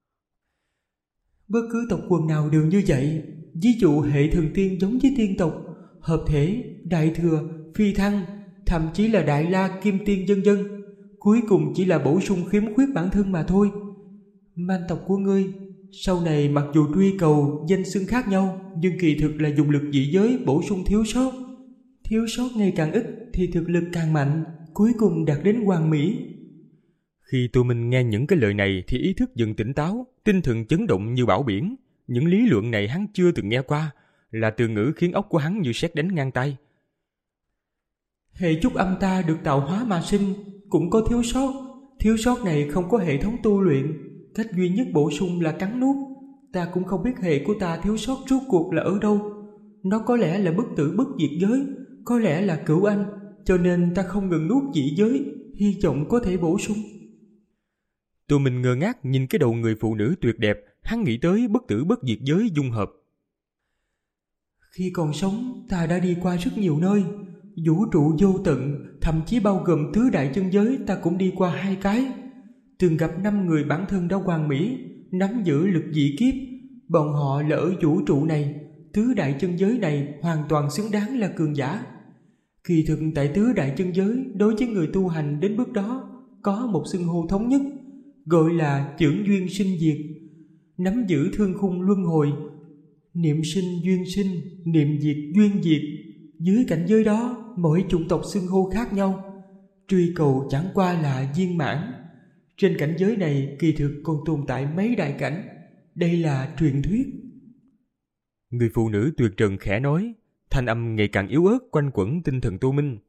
Bất cứ tộc quần nào đều như vậy. Ví dụ hệ thần tiên giống với tiên tộc, hợp thể, đại thừa, phi thăng, thậm chí là đại la, kim tiên vân vân. Cuối cùng chỉ là bổ sung khiếm khuyết bản thân mà thôi. Man tộc của ngươi sau này mặc dù truy cầu danh xưng khác nhau, nhưng kỳ thực là dùng lực dị giới bổ sung thiếu sót. Thiếu sót ngày càng ít thì thực lực càng mạnh, cuối cùng đạt đến hoàn mỹ. Khi Tô Minh nghe những cái lời này thì ý thức dần tỉnh táo, tinh thần chấn động như bão biển. Những lý luận này hắn chưa từng nghe qua, là từ ngữ khiến óc của hắn như sét đánh ngang tay. Hệ chúc âm ta được tạo hóa mà sinh, cũng có thiếu sót. Thiếu sót này không có hệ thống tu luyện, cách duy nhất bổ sung là cắn nuốt. Ta cũng không biết hệ của ta thiếu sót rốt cuộc là ở đâu. Nó có lẽ là bất tử bất diệt giới, có lẽ là cửu anh, cho nên ta không ngừng nuốt dị giới, hy vọng có thể bổ sung. Tô Minh ngơ ngác nhìn cái đầu người phụ nữ tuyệt đẹp, hắn nghĩ tới bất tử bất diệt giới dung hợp. Khi còn sống, ta đã đi qua rất nhiều nơi, vũ trụ vô tận, thậm chí bao gồm tứ đại chân giới ta cũng đi qua hai cái. Từng gặp năm người bản thân đã hoàn mỹ, nắm giữ lực dị kiếp. Bọn họ là ở vũ trụ này, tứ đại chân giới này hoàn toàn xứng đáng là cường giả. Kỳ thực tại tứ đại chân giới, đối với người tu hành đến bước đó, có một xưng hô thống nhất, gọi là chưởng duyên sinh diệt. Nắm giữ thương khung luân hồi, niệm sinh duyên sinh, niệm diệt duyên diệt. Dưới cảnh giới đó, mỗi chủng tộc xưng hô khác nhau, truy cầu chẳng qua là viên mãn. Trên cảnh giới này kỳ thực còn tồn tại mấy đại cảnh. Đây là truyền thuyết. Người phụ nữ tuyệt trần khẽ nói, thanh âm ngày càng yếu ớt quanh quẩn tinh thần Tô Minh.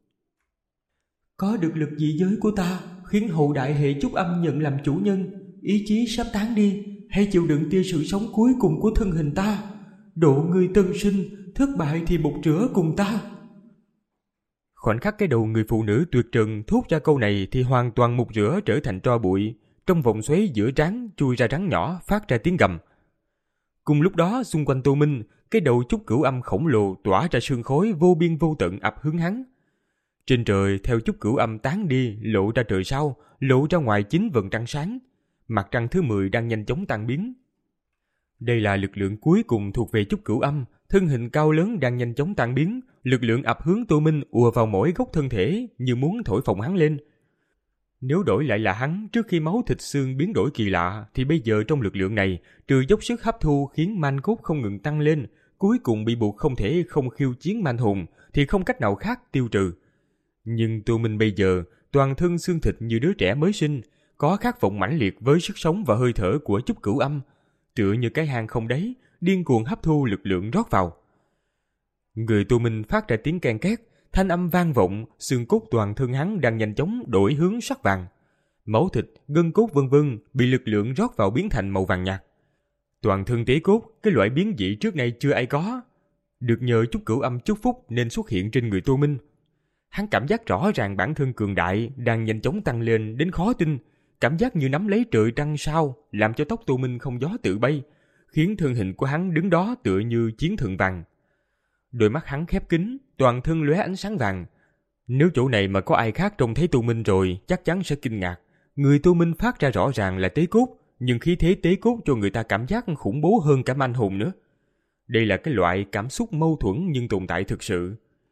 Có được lực dị giới của ta, khiến hậu đại hệ chúc âm nhận làm chủ nhân. Ý chí sắp tán đi, hãy chịu đựng tia sự sống cuối cùng của thân hình ta. Độ người tân sinh, thất bại thì bục rửa cùng ta. Khoảnh khắc cái đầu người phụ nữ tuyệt trần thốt ra câu này thì hoàn toàn mục rửa trở thành tro bụi. Trong vòng xoáy giữa trán chui ra rắn nhỏ phát ra tiếng gầm. Cùng lúc đó xung quanh Tô Minh, cái đầu Chúc Cửu Âm khổng lồ tỏa ra sương khói vô biên vô tận ập hướng hắn. Trên trời theo Chúc Cửu Âm tán đi, lộ ra trời sao, lộ ra ngoài chính vầng trăng sáng. Mặt trăng thứ mười đang nhanh chóng tan biến. Đây là lực lượng cuối cùng thuộc về Chúc Cửu Âm, thân hình cao lớn đang nhanh chóng tan biến, lực lượng ập hướng Tô Minh ùa vào mỗi góc thân thể như muốn thổi phồng hắn lên. Nếu đổi lại là hắn trước khi máu thịt xương biến đổi kỳ lạ thì bây giờ trong lực lượng này, trừ dốc sức hấp thu khiến man cốt không ngừng tăng lên, cuối cùng bị buộc không thể không khiêu chiến man hồn thì không cách nào khác tiêu trừ. Nhưng Tô Minh bây giờ toàn thân xương thịt như đứa trẻ mới sinh, có khát vọng mãnh liệt với sức sống và hơi thở của Chúc Cửu Âm, tựa như cái hang không đáy, điên cuồng hấp thu lực lượng rót vào. Người Tô Minh phát ra tiếng ken két, thanh âm vang vọng, xương cốt toàn thân hắn đang nhanh chóng đổi hướng sắc vàng. Máu thịt, gân cốt vân vân bị lực lượng rót vào biến thành màu vàng nhạt. Toàn thân tế cốt, cái loại biến dị trước nay chưa ai có. Được nhờ Chúc Cửu Âm chúc phúc nên xuất hiện trên người Tô Minh. Hắn cảm giác rõ ràng bản thân cường đại đang nhanh chóng tăng lên đến khó tin, cảm giác như nắm lấy trời trăng sao, làm cho tóc Tô Minh không gió tự bay, khiến thân hình của hắn đứng đó tựa như chiến thần vàng. Đôi mắt hắn khép kín, toàn thân lóe ánh sáng vàng. Nếu chỗ này mà có ai khác trông thấy Tô Minh rồi, chắc chắn sẽ kinh ngạc. Người Tô Minh phát ra rõ ràng là tế cốt, nhưng khí thế tế cốt cho người ta cảm giác khủng bố hơn cả man hồn nữa. Đây là cái loại cảm xúc mâu thuẫn nhưng tồn tại thực sự.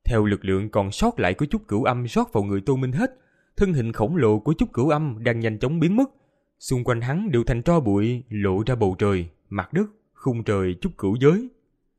Theo lực lượng còn sót lại của Chúc Cửu Âm rót vào người Tô Minh hết, thân hình khổng lồ của Chúc Cửu Âm đang nhanh chóng biến mất. Xung quanh hắn đều thành tro bụi, lộ ra bầu trời, mặt đất, khung trời Chúc Cửu giới.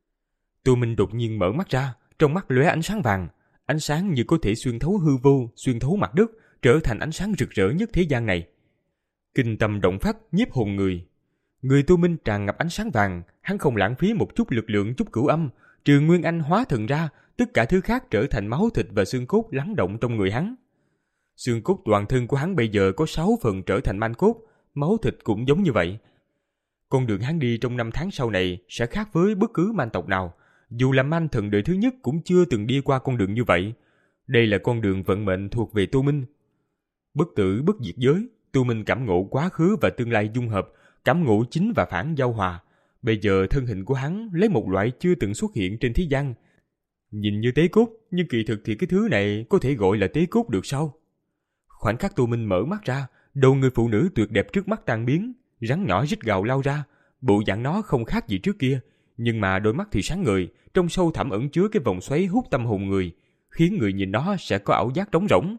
Tô Minh đột nhiên mở mắt ra, trong mắt lóe ánh sáng vàng, ánh sáng như có thể xuyên thấu hư vô, xuyên thấu mặt đất, trở thành ánh sáng rực rỡ nhất thế gian này. Kinh tâm động phách, nhiếp hồn người. Người Tô Minh tràn ngập ánh sáng vàng, hắn không lãng phí một chút lực lượng Chúc Cửu Âm, trừ Nguyên Anh hóa thần ra, tất cả thứ khác trở thành máu thịt và xương cốt lắng động trong người hắn. Xương cốt toàn thân của hắn bây giờ có sáu phần trở thành manh cốt, máu thịt cũng giống như vậy. Con đường hắn đi trong năm tháng sau này sẽ khác với bất cứ man tộc nào, dù là man thần đời thứ nhất cũng chưa từng đi qua con đường như vậy. Đây là con đường vận mệnh thuộc về Tô Minh. Bất tử bất diệt giới, Tô Minh cảm ngộ quá khứ và tương lai dung hợp, cảm ngộ chính và phản giao hòa. Bây giờ thân hình của hắn lấy một loại chưa từng xuất hiện trên thế gian. Nhìn như tế cốt, nhưng kỳ thực thì cái thứ này có thể gọi là tế cốt được sao? Khoảnh khắc Tô Minh mở mắt ra, đầu người phụ nữ tuyệt đẹp trước mắt tan biến, rắn nhỏ rít gào lao ra, bộ dạng nó không khác gì trước kia, nhưng mà đôi mắt thì sáng ngời, trong sâu thẳm ẩn chứa cái vòng xoáy hút tâm hồn người, khiến người nhìn nó sẽ có ảo giác trống rỗng.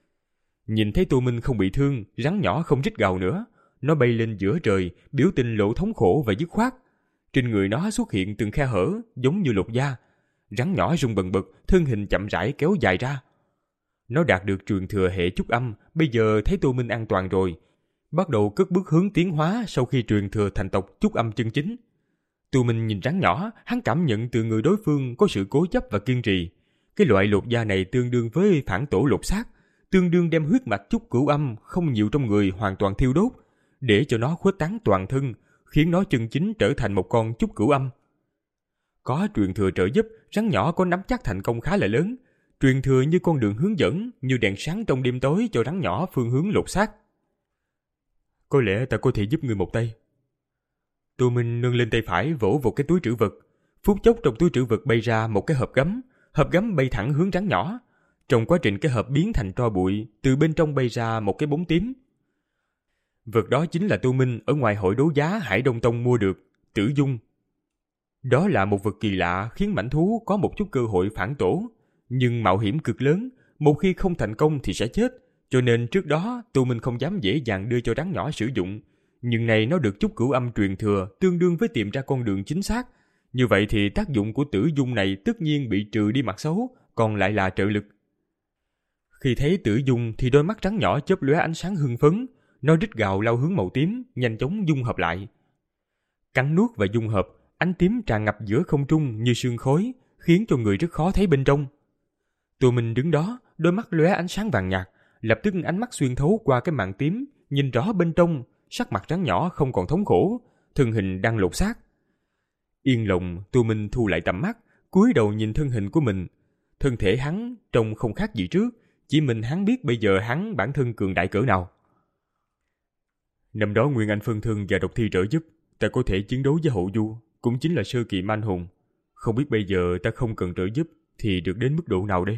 Nhìn thấy Tô Minh không bị thương, rắn nhỏ không rít gào nữa, nó bay lên giữa trời, biểu tình lộ thống khổ và dứt khoát. Trên người nó xuất hiện từng khe hở, giống như lột da. Rắn nhỏ rung bần bật, thân hình chậm rãi kéo dài ra. Nó đạt được truyền thừa hệ Chúc Âm, bây giờ thấy Tô Minh an toàn rồi, bắt đầu cất bước hướng tiến hóa sau khi truyền thừa thành tộc Chúc Âm chân chính. Tô Minh nhìn rắn nhỏ, hắn cảm nhận từ người đối phương có sự cố chấp và kiên trì. Cái loại lột da này tương đương với phản tổ lột xác, tương đương đem huyết mạch Chúc Cửu Âm không nhiều trong người hoàn toàn thiêu đốt, để cho nó khuếch tán toàn thân, khiến nó chân chính trở thành một con Chúc Cửu Âm. Có truyền thừa trợ giúp, rắn nhỏ có nắm chắc thành công khá là lớn. Truyền thừa như con đường hướng dẫn, như đèn sáng trong đêm tối cho rắn nhỏ phương hướng lột xác. Có lẽ ta có thể giúp ngươi một tay. Tô Minh nâng lên tay phải vỗ vào cái túi trữ vật. Phút chốc trong túi trữ vật bay ra một cái hộp gấm. Hộp gấm bay thẳng hướng rắn nhỏ. Trong quá trình cái hộp biến thành tro bụi, từ bên trong bay ra một cái bóng tím. Vật đó chính là Tô Minh ở ngoài hội đấu giá Hải Đông Tông mua được, Tử Dung. Đó là một vật kỳ lạ khiến mãnh thú có một chút cơ hội phản tổ, nhưng mạo hiểm cực lớn, một khi không thành công thì sẽ chết, cho nên trước đó Tô Minh không dám dễ dàng đưa cho rắn nhỏ sử dụng. Nhưng này nó được Chúc Cửu Âm truyền thừa, tương đương với tìm ra con đường chính xác. Như vậy thì tác dụng của Tử Dung này tất nhiên bị trừ đi mặt xấu, còn lại là trợ lực. Khi thấy Tử Dung thì đôi mắt rắn nhỏ chớp lóe ánh sáng hưng phấn, nó rít gào lao hướng màu tím, nhanh chóng dung hợp lại. Cắn nuốt và dung hợp, ánh tím tràn ngập giữa không trung như sương khói, khiến cho người rất khó thấy bên trong. Tô Minh đứng đó, đôi mắt lóe ánh sáng vàng nhạt, lập tức ánh mắt xuyên thấu qua cái màn tím, nhìn rõ bên trong, sắc mặt rắn nhỏ không còn thống khổ, thân hình đang lột xác. Yên lòng, Tô Minh thu lại tầm mắt, cúi đầu nhìn thân hình của mình. Thân thể hắn trông không khác gì trước, chỉ mình hắn biết bây giờ hắn bản thân cường đại cỡ nào. Năm đó Nguyên Anh phân thân và độc thi trợ giúp, ta có thể chiến đấu với Hậu Du, cũng chính là sơ kỳ man hùng. Không biết bây giờ ta không cần trợ giúp thì được đến mức độ nào đây?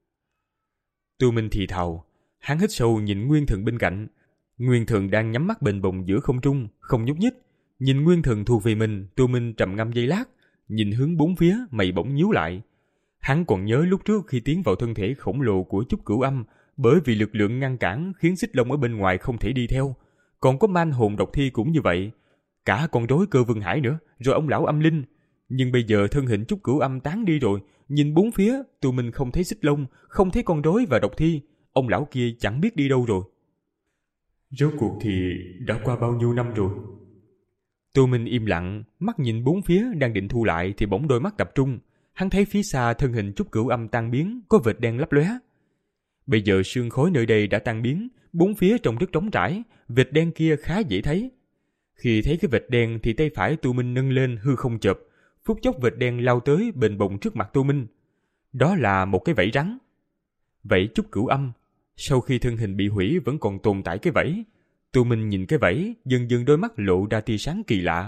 Tô Minh thì thào, hắn hít sâu nhìn Nguyên Thần bên cạnh. Nguyên Thần đang nhắm mắt bềnh bồng giữa không trung, không nhúc nhích. Nhìn Nguyên Thần thuộc về mình, Tô Minh trầm ngâm giây lát, nhìn hướng bốn phía, mày bỗng nhíu lại. Hắn còn nhớ lúc trước khi tiến vào thân thể khổng lồ của Chúc Cửu Âm, bởi vì lực lượng ngăn cản khiến xích long ở bên ngoài không thể đi theo. Còn có man hồn độc thi cũng như vậy, cả con rối Cơ Vân Hải nữa, rồi ông lão âm linh. Nhưng bây giờ thân hình Chúc Cửu Âm tán đi rồi, nhìn bốn phía, Tô Minh không thấy xích long, không thấy con rối và độc thi, ông lão kia chẳng biết đi đâu rồi. Rốt cuộc thì đã qua bao nhiêu năm rồi? Tô Minh im lặng, mắt nhìn bốn phía đang định thu lại thì bỗng đôi mắt tập trung. Hắn thấy phía xa thân hình Chúc Cửu Âm tan biến, có vệt đen lấp lóe. Bây giờ sương khói nơi đây đã tan biến, bốn phía trông rất trống trải, vệt đen kia khá dễ thấy. Khi thấy cái vệt đen thì tay phải Tô Minh nâng lên hư không chộp, phút chốc vệt đen lao tới bềnh bồng trước mặt Tô Minh. Đó là một cái vảy rắn. Vảy Chúc Cửu Âm. Sau khi thân hình bị hủy vẫn còn tồn tại cái vảy. Tô Minh nhìn cái vảy, dần dần đôi mắt lộ ra tia sáng kỳ lạ.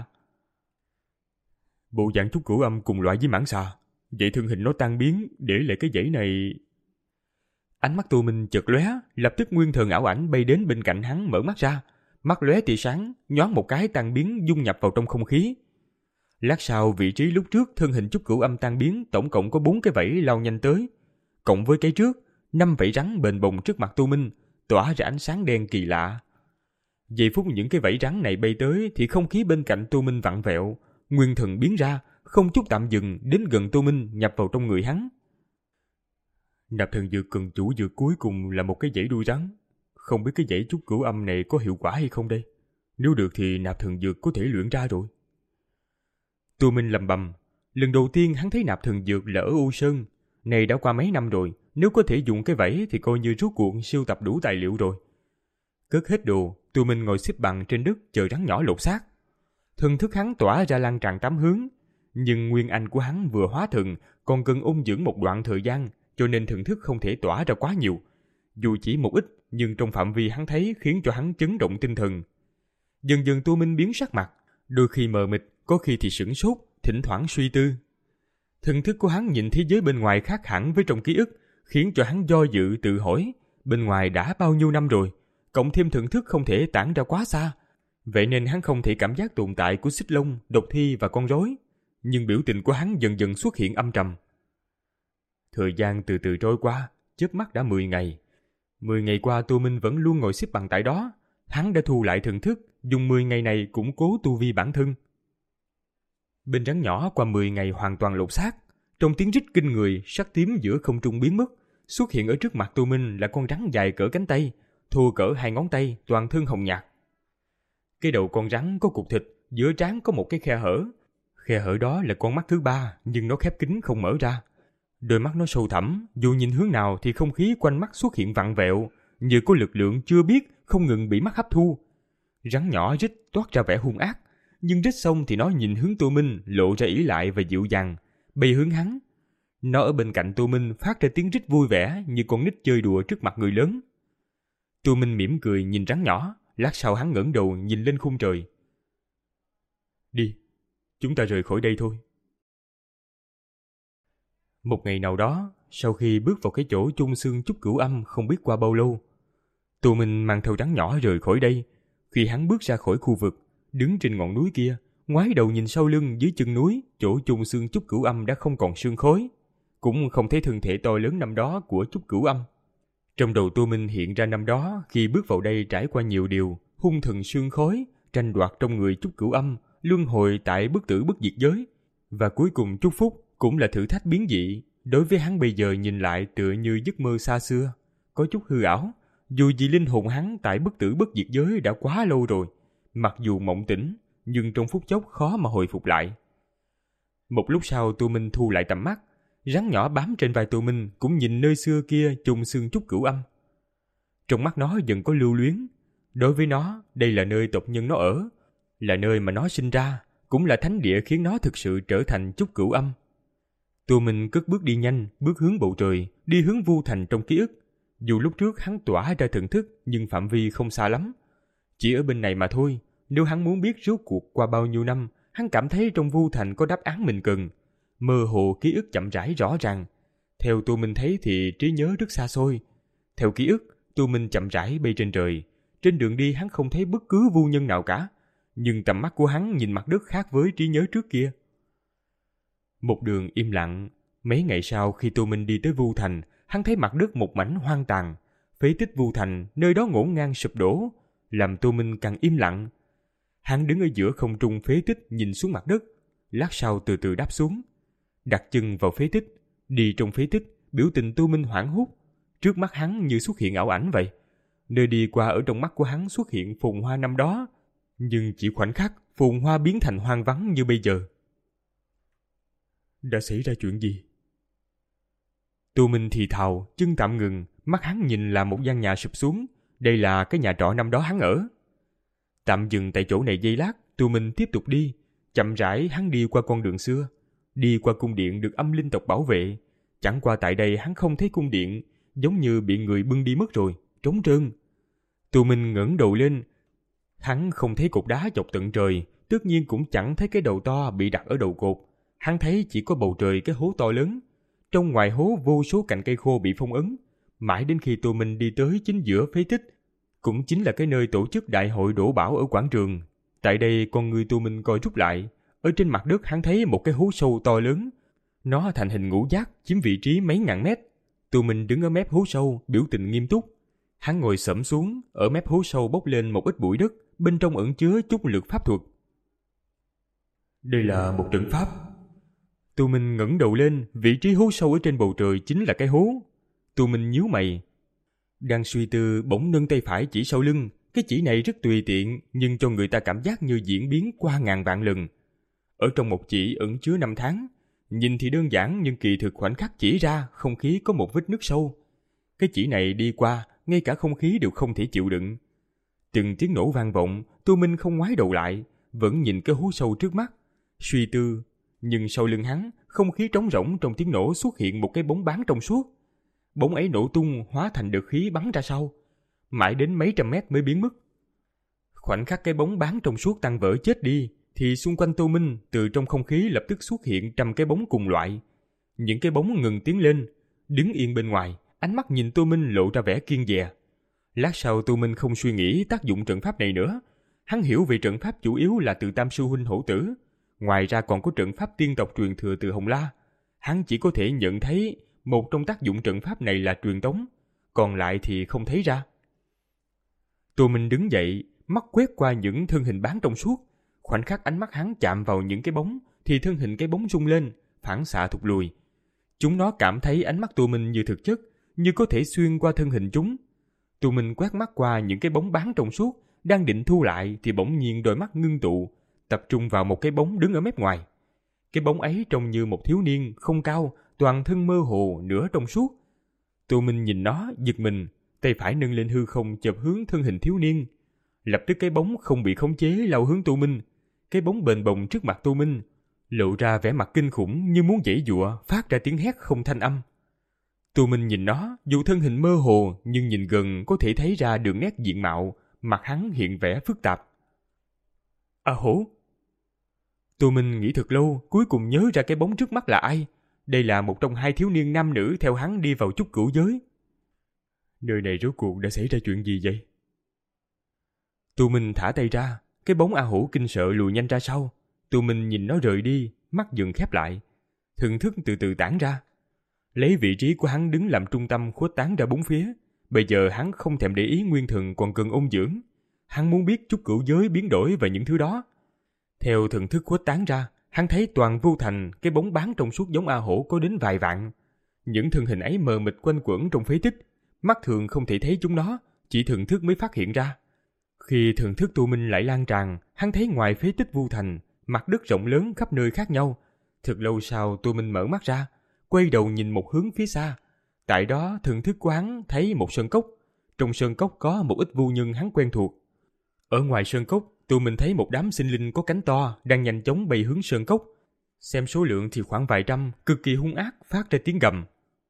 Bộ dạng Chúc Cửu Âm cùng loại với mãng xà, vậy thân hình nó tan biến, để lại cái vảy này. Ánh mắt Tô Minh chợt lóe, lập tức Nguyên Thần ảo ảnh bay đến bên cạnh hắn mở mắt ra, mắt lóe tia sáng, nhoáng một cái tan biến dung nhập vào trong không khí. Lát sau vị trí lúc trước thân hình Chúc Cửu Âm tan biến tổng cộng có bốn cái vảy lao nhanh tới. cộng với cái trước, năm vảy rắn bền bồng trước mặt Tô Minh, tỏa ra ánh sáng đen kỳ lạ. Giây phút những cái vảy rắn này bay tới thì không khí bên cạnh Tô Minh vặn vẹo, nguyên thần biến ra, không chút tạm dừng đến gần Tô Minh nhập vào trong người hắn. Nạp thần dược cần chủ dược cuối cùng là một cái dãy đuôi rắn. Không biết cái dãy trúc cửu âm này có hiệu quả hay không đây? Nếu được thì nạp thần dược có thể luyện ra rồi. Tô Minh lầm bầm. Lần đầu tiên hắn thấy nạp thần dược là ở U Sơn. Này đã qua mấy năm rồi, nếu có thể dùng cái vảy thì coi như rốt cuộc siêu tập đủ tài liệu rồi. Cất hết đồ, Tô Minh ngồi xếp bằng trên đất chờ rắn nhỏ lột xác. Thần thức hắn tỏa ra lan tràn tám hướng, nhưng nguyên anh của hắn vừa hóa thần còn cần ôn dưỡng một đoạn thời gian, cho nên thần thức không thể tỏa ra quá nhiều. Dù chỉ một ít, nhưng trong phạm vi hắn thấy khiến cho hắn chấn động tinh thần. Dần dần Tô Minh biến sắc mặt, đôi khi mờ mịt, có khi thì sửng sốt, thỉnh thoảng suy tư. Thần thức của hắn nhìn thế giới bên ngoài khác hẳn với trong ký ức, khiến cho hắn do dự tự hỏi, bên ngoài đã bao nhiêu năm rồi, cộng thêm thần thức không thể tản ra quá xa. Vậy nên hắn không thể cảm giác tồn tại của xích long, độc thi và con rối. Nhưng biểu tình của hắn dần dần xuất hiện âm trầm. Thời gian từ từ trôi qua, chớp mắt đã mười ngày. Mười ngày qua Tô Minh vẫn luôn ngồi xếp bằng tại đó. Hắn đã thu lại thần thức, dùng mười ngày này củng cố tu vi bản thân. Bên rắn nhỏ qua mười ngày hoàn toàn lột xác. Trong tiếng rít kinh người, sắc tím giữa không trung biến mất. Xuất hiện ở trước mặt Tô Minh là con rắn dài cỡ cánh tay, thô cỡ hai ngón tay, toàn thân hồng nhạt. Cái đầu con rắn có cục thịt, giữa trán có một cái khe hở. Khe hở đó là con mắt thứ ba, nhưng nó khép kín không mở ra. Đôi mắt nó sâu thẳm, dù nhìn hướng nào thì không khí quanh mắt xuất hiện vặn vẹo, như có lực lượng chưa biết không ngừng bị mắt hấp thu. Rắn nhỏ rít toát ra vẻ hung ác, nhưng rít xong thì nó nhìn hướng Tô Minh, lộ ra ỷ lại và dịu dàng, bay hướng hắn. Nó ở bên cạnh Tô Minh phát ra tiếng rít vui vẻ như con nít chơi đùa trước mặt người lớn. Tô Minh mỉm cười nhìn rắn nhỏ, lát sau hắn ngẩng đầu nhìn lên khung trời. Đi, chúng ta rời khỏi đây thôi. Một ngày nào đó, sau khi bước vào cái chỗ chung xương trúc cửu âm không biết qua bao lâu, Tô Minh mang theo rắn nhỏ rời khỏi đây. Khi hắn bước ra khỏi khu vực, đứng trên ngọn núi kia, ngoái đầu nhìn sau lưng dưới chân núi, chỗ chung xương trúc cửu âm đã không còn sương khói, cũng không thấy thân thể to lớn năm đó của trúc cửu âm. Trong đầu Tô Minh hiện ra năm đó khi bước vào đây trải qua nhiều điều, hung thần sương khói, tranh đoạt trong người trúc cửu âm, luân hồi tại bất tử bất diệt giới, và cuối cùng chúc phúc cũng là thử thách biến dị. Đối với hắn bây giờ nhìn lại tựa như giấc mơ xa xưa, có chút hư ảo. Dù gì linh hồn hắn tại bất tử bất diệt giới đã quá lâu rồi, mặc dù mộng tỉnh, nhưng trong phút chốc khó mà hồi phục lại. Một lúc sau Tô Minh thu lại tầm mắt, rắn nhỏ bám trên vai Tô Minh cũng nhìn nơi xưa kia chung xương trúc cửu âm. Trong mắt nó dần có lưu luyến. Đối với nó, đây là nơi tộc nhân nó ở, là nơi mà nó sinh ra, cũng là thánh địa khiến nó thực sự trở thành trúc cửu âm. Tô Minh cất bước đi nhanh, bước hướng bầu trời, đi hướng Vu Thành trong ký ức. Dù lúc trước hắn tỏa ra thần thức, nhưng phạm vi không xa lắm. Chỉ ở bên này mà thôi. Nếu hắn muốn biết rốt cuộc qua bao nhiêu năm, hắn cảm thấy trong Vu Thành có đáp án mình cần. Mơ hồ ký ức chậm rãi rõ ràng. Theo Tô Minh thấy thì trí nhớ rất xa xôi. Theo ký ức, Tô Minh chậm rãi bay trên trời. Trên đường đi hắn không thấy bất cứ vu nhân nào cả. Nhưng tầm mắt của hắn nhìn mặt đất khác với trí nhớ trước kia. Một đường im lặng. Mấy ngày sau khi Tô Minh đi tới Vu Thành, hắn thấy mặt đất một mảnh hoang tàn. Phế tích Vu Thành, nơi đó ngổn ngang sụp đổ, làm Tô Minh càng im lặng. Hắn đứng ở giữa không trung phế tích nhìn xuống mặt đất, lát sau từ từ đáp xuống, đặt chân vào phế tích, đi trong phế tích, biểu tình Tô Minh hoảng hốt. Trước mắt hắn như xuất hiện ảo ảnh vậy. Nơi đi qua ở trong mắt của hắn xuất hiện phồn hoa năm đó, nhưng chỉ khoảnh khắc phồn hoa biến thành hoang vắng như bây giờ. Đã xảy ra chuyện gì? Tô Minh thì thào, chân tạm ngừng, mắt hắn nhìn là một gian nhà sụp xuống. Đây là cái nhà trọ năm đó hắn ở. Tạm dừng tại chỗ này giây lát, Tô Minh tiếp tục đi. Chậm rãi hắn đi qua con đường xưa, đi qua cung điện được âm linh tộc bảo vệ. Chẳng qua tại đây hắn không thấy cung điện, giống như bị người bưng đi mất rồi, trống trơn. Tô Minh ngẩng đầu lên, hắn không thấy cột đá chọc tận trời, tất nhiên cũng chẳng thấy cái đầu to bị đặt ở đầu cột. Hắn thấy chỉ có bầu trời cái hố to lớn. Trong ngoài hố vô số cành cây khô bị phong ấn. Mãi đến khi Tô Minh đi tới chính giữa phế tích, cũng chính là cái nơi tổ chức đại hội đổ bão ở quảng trường. Tại đây con người Tô Minh coi rút lại. Ở trên mặt đất hắn thấy một cái hố sâu to lớn. Nó thành hình ngũ giác, chiếm vị trí mấy ngàn mét. Tô Minh đứng ở mép hố sâu, biểu tình nghiêm túc. Hắn ngồi xổm xuống, ở mép hố sâu bốc lên một ít bụi đất, bên trong ẩn chứa chút lực pháp thuật. Đây là một trận pháp. Tô Minh ngẩng đầu lên, vị trí hố sâu ở trên bầu trời chính là cái hố. Tô Minh nhíu mày. Đang suy tư, bỗng nâng tay phải chỉ sau lưng. Cái chỉ này rất tùy tiện, nhưng cho người ta cảm giác như diễn biến qua ngàn vạn lần. Ở trong một chỉ ẩn chứa năm tháng. Nhìn thì đơn giản, nhưng kỳ thực khoảnh khắc chỉ ra, không khí có một vết nứt sâu. Cái chỉ này đi qua, ngay cả không khí đều không thể chịu đựng. Từng tiếng nổ vang vọng, Tô Minh không ngoái đầu lại, vẫn nhìn cái hố sâu trước mắt, suy tư. Nhưng sau lưng hắn, không khí trống rỗng, trong tiếng nổ xuất hiện một cái bóng bán trong suốt. Bóng ấy nổ tung, hóa thành đợt khí bắn ra sau, mãi đến mấy trăm mét mới biến mất. Khoảnh khắc cái bóng bán trong suốt tan vỡ chết đi, thì xung quanh Tô Minh, từ trong không khí lập tức xuất hiện trăm cái bóng cùng loại. Những cái bóng ngừng tiến lên, đứng yên bên ngoài, ánh mắt nhìn Tô Minh lộ ra vẻ kiêng dè. Lát sau Tô Minh không suy nghĩ tác dụng trận pháp này nữa. Hắn hiểu về trận pháp chủ yếu là từ Tam Sư Huynh Hổ Tử. Ngoài ra còn có trận pháp tiên tộc truyền thừa từ Hồng La. Hắn chỉ có thể nhận thấy một trong tác dụng trận pháp này là truyền tống, còn lại thì không thấy ra. Tô Minh đứng dậy, mắt quét qua những thân hình bán trong suốt. Khoảnh khắc ánh mắt hắn chạm vào những cái bóng, thì thân hình cái bóng rung lên, phản xạ thụt lùi. Chúng nó cảm thấy ánh mắt Tô Minh như thực chất, như có thể xuyên qua thân hình chúng. Tô Minh quét mắt qua những cái bóng bán trong suốt, đang định thu lại thì bỗng nhiên đôi mắt ngưng tụ, tập trung vào một cái bóng đứng ở mép ngoài. Cái bóng ấy trông như một thiếu niên, không cao, toàn thân mơ hồ, nửa trong suốt. Tô Minh nhìn nó, giật mình, tay phải nâng lên hư không chộp hướng thân hình thiếu niên. Lập tức cái bóng không bị khống chế lao hướng Tô Minh. Cái bóng bềnh bồng trước mặt Tô Minh, lộ ra vẻ mặt kinh khủng như muốn giãy giụa, phát ra tiếng hét không thanh âm. Tô Minh nhìn nó, dù thân hình mơ hồ, nhưng nhìn gần có thể thấy ra đường nét diện mạo, mặt hắn hiện vẻ phức tạp. À hổ! Tô Minh nghĩ thật lâu, cuối cùng nhớ ra cái bóng trước mắt là ai. Đây là một trong hai thiếu niên nam nữ theo hắn đi vào Chúc Cửu Giới. Nơi này rốt cuộc đã xảy ra chuyện gì vậy? Tô Minh thả tay ra, cái bóng A Hổ kinh sợ lùi nhanh ra sau. Tô Minh nhìn nó rời đi, mắt dần khép lại. Thần thức từ từ tản ra. Lấy vị trí của hắn đứng làm trung tâm khuếch tán ra bốn phía. Bây giờ hắn không thèm để ý nguyên thần còn cần ôn dưỡng. Hắn muốn biết Chúc Cửu Giới biến đổi và những thứ đó. Theo thần thức khuếch tán ra, hắn thấy toàn vô thành cái bóng bán trong suốt giống A Hổ có đến vài vạn. Những thân hình ấy mờ mịt quanh quẩn trong phế tích. Mắt thường không thể thấy chúng nó, chỉ thần thức mới phát hiện ra. Khi thần thức Tô Minh lại lan tràn, hắn thấy ngoài phế tích vô thành, mặt đất rộng lớn khắp nơi khác nhau. Thật lâu sau Tô Minh mở mắt ra, quay đầu nhìn một hướng phía xa. Tại đó thần thức của hắn thấy một sơn cốc. Trong sơn cốc có một ít vu nhân hắn quen thuộc. Ở ngoài sơn cốc, Tô Minh thấy một đám sinh linh có cánh to đang nhanh chóng bay hướng sơn cốc. Xem số lượng thì khoảng vài trăm, cực kỳ hung ác, phát ra tiếng gầm.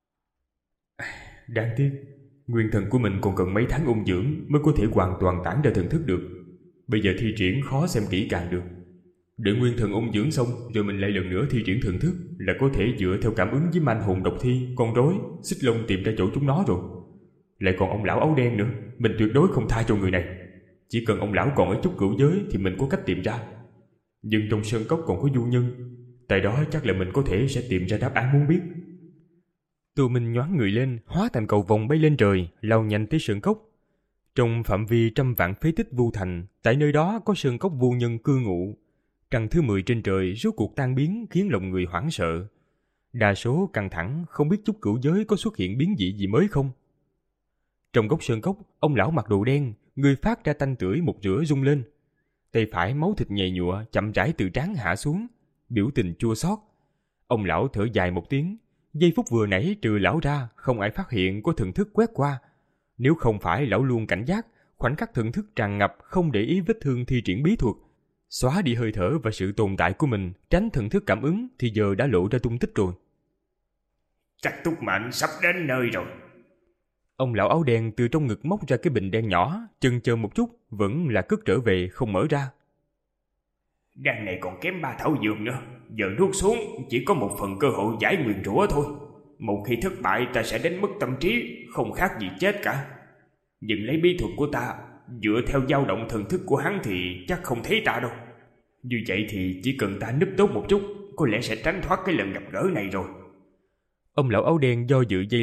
Đáng tiếc, nguyên thần của mình còn cần mấy tháng ôn dưỡng mới có thể hoàn toàn tản ra thần thức được. Bây giờ thi triển khó xem kỹ càng được. Đợi nguyên thần ôn dưỡng xong rồi mình lại lần nữa thi triển thần thức, là có thể dựa theo cảm ứng với manh hồn độc thi, con rối, xích lông tìm ra chỗ chúng nó rồi. Lại còn ông lão áo đen nữa, mình tuyệt đối không tha cho người này. Chỉ cần ông lão còn ở Chúc Cửu Giới thì mình có cách tìm ra. Nhưng trong sơn cốc còn có du nhân, tại đó chắc là mình có thể sẽ tìm ra đáp án muốn biết. Tô Minh nhoáng người lên, hóa thành cầu vồng bay lên trời, lao nhanh tới sơn cốc. Trong phạm vi trăm vạn phế tích vu thành, tại nơi đó có sơn cốc vô nhân cư ngụ. Trăng thứ mười trên trời rốt cuộc tan biến khiến lòng người hoảng sợ. Đa số căng thẳng, không biết Chúc Cửu Giới có xuất hiện biến dị gì mới không. Trong góc sơn cốc, ông lão mặc đồ đen, người phát ra tanh tưởi một rửa rung lên. Tay phải máu thịt nhầy nhụa chậm rãi từ trán hạ xuống, biểu tình chua xót. Ông lão thở dài một tiếng. Giây phút vừa nãy trừ lão ra, không ai phát hiện có thần thức quét qua. Nếu không phải lão luôn cảnh giác, khoảnh khắc thần thức tràn ngập không để ý vết thương thi triển bí thuật, xóa đi hơi thở và sự tồn tại của mình, tránh thần thức cảm ứng thì giờ đã lộ ra tung tích rồi. Chắc túc mệnh sắp đến nơi rồi. Ông lão áo đen từ trong ngực móc ra cái bình đen nhỏ, chần chờ một chút, vẫn là cất trở về không mở ra. Đan này còn kém ba thảo dược nữa, giờ nuốt xuống chỉ có một phần cơ hội giải nguyền rủa thôi. Một khi thất bại ta sẽ đánh mất tâm trí, không khác gì chết cả. Nhưng lấy bí thuật của ta, dựa theo dao động thần thức của hắn thì chắc không thấy ta đâu. Như vậy thì chỉ cần ta núp tốt một chút, có lẽ sẽ tránh thoát cái lần gặp gỡ này rồi. Ông lão áo đen do dự giây lát,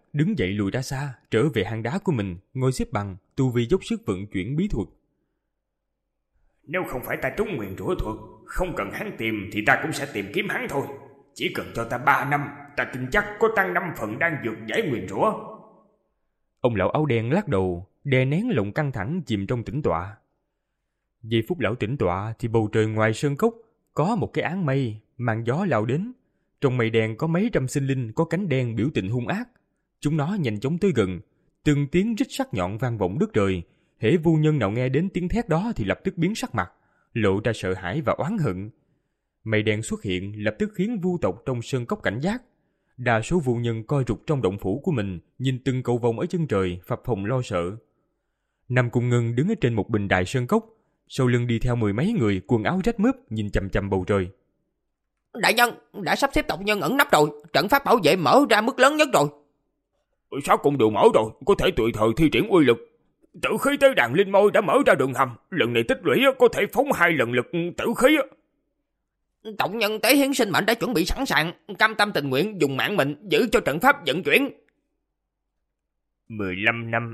đứng dậy lùi ra xa, trở về hang đá của mình, ngồi xếp bằng, tu vi dốc sức vận chuyển bí thuật. Nếu không phải ta trúng nguyền rủa thuật, không cần hắn tìm thì ta cũng sẽ tìm kiếm hắn thôi. Chỉ cần cho ta ba năm, ta tin chắc có tăng năm phần đang dược giải nguyền rủa. Ông lão áo đen lắc đầu, đè nén lòng căng thẳng chìm trong tĩnh tọa. Giây phút lão tĩnh tọa thì bầu trời ngoài sơn cốc có một cái áng mây, màn gió lao đến. Trong mây đen có mấy trăm sinh linh có cánh đen biểu tình hung ác. Chúng nó nhanh chóng tới gần, từng tiếng rít sắc nhọn vang vọng đất trời. Hễ vu nhân nào nghe đến tiếng thét đó thì lập tức biến sắc mặt, lộ ra sợ hãi và oán hận. Mây đen xuất hiện lập tức khiến vu tộc trong sơn cốc cảnh giác. Đa số vu nhân coi rụt trong động phủ của mình, nhìn từng cầu vồng ở chân trời, phập phồng lo sợ. Nam Cung Ngân đứng ở trên một bình đài sơn cốc, sau lưng đi theo mười mấy người quần áo rách mướp nhìn chằm chằm bầu trời. Đại nhân, đã sắp xếp tộc nhân ẩn nấp rồi, trận pháp bảo vệ mở ra mức lớn nhất rồi. Sáu cung đều mở rồi, có thể tùy thời thi triển uy lực. Tử khí tới đàn linh môi đã mở ra đường hầm, lần này tích lũy có thể phóng hai lần lực tử khí. Tộc nhân tế hiến sinh mệnh đã chuẩn bị sẵn sàng, cam tâm tình nguyện dùng mạng mình giữ cho trận pháp vận chuyển. Mười lăm năm.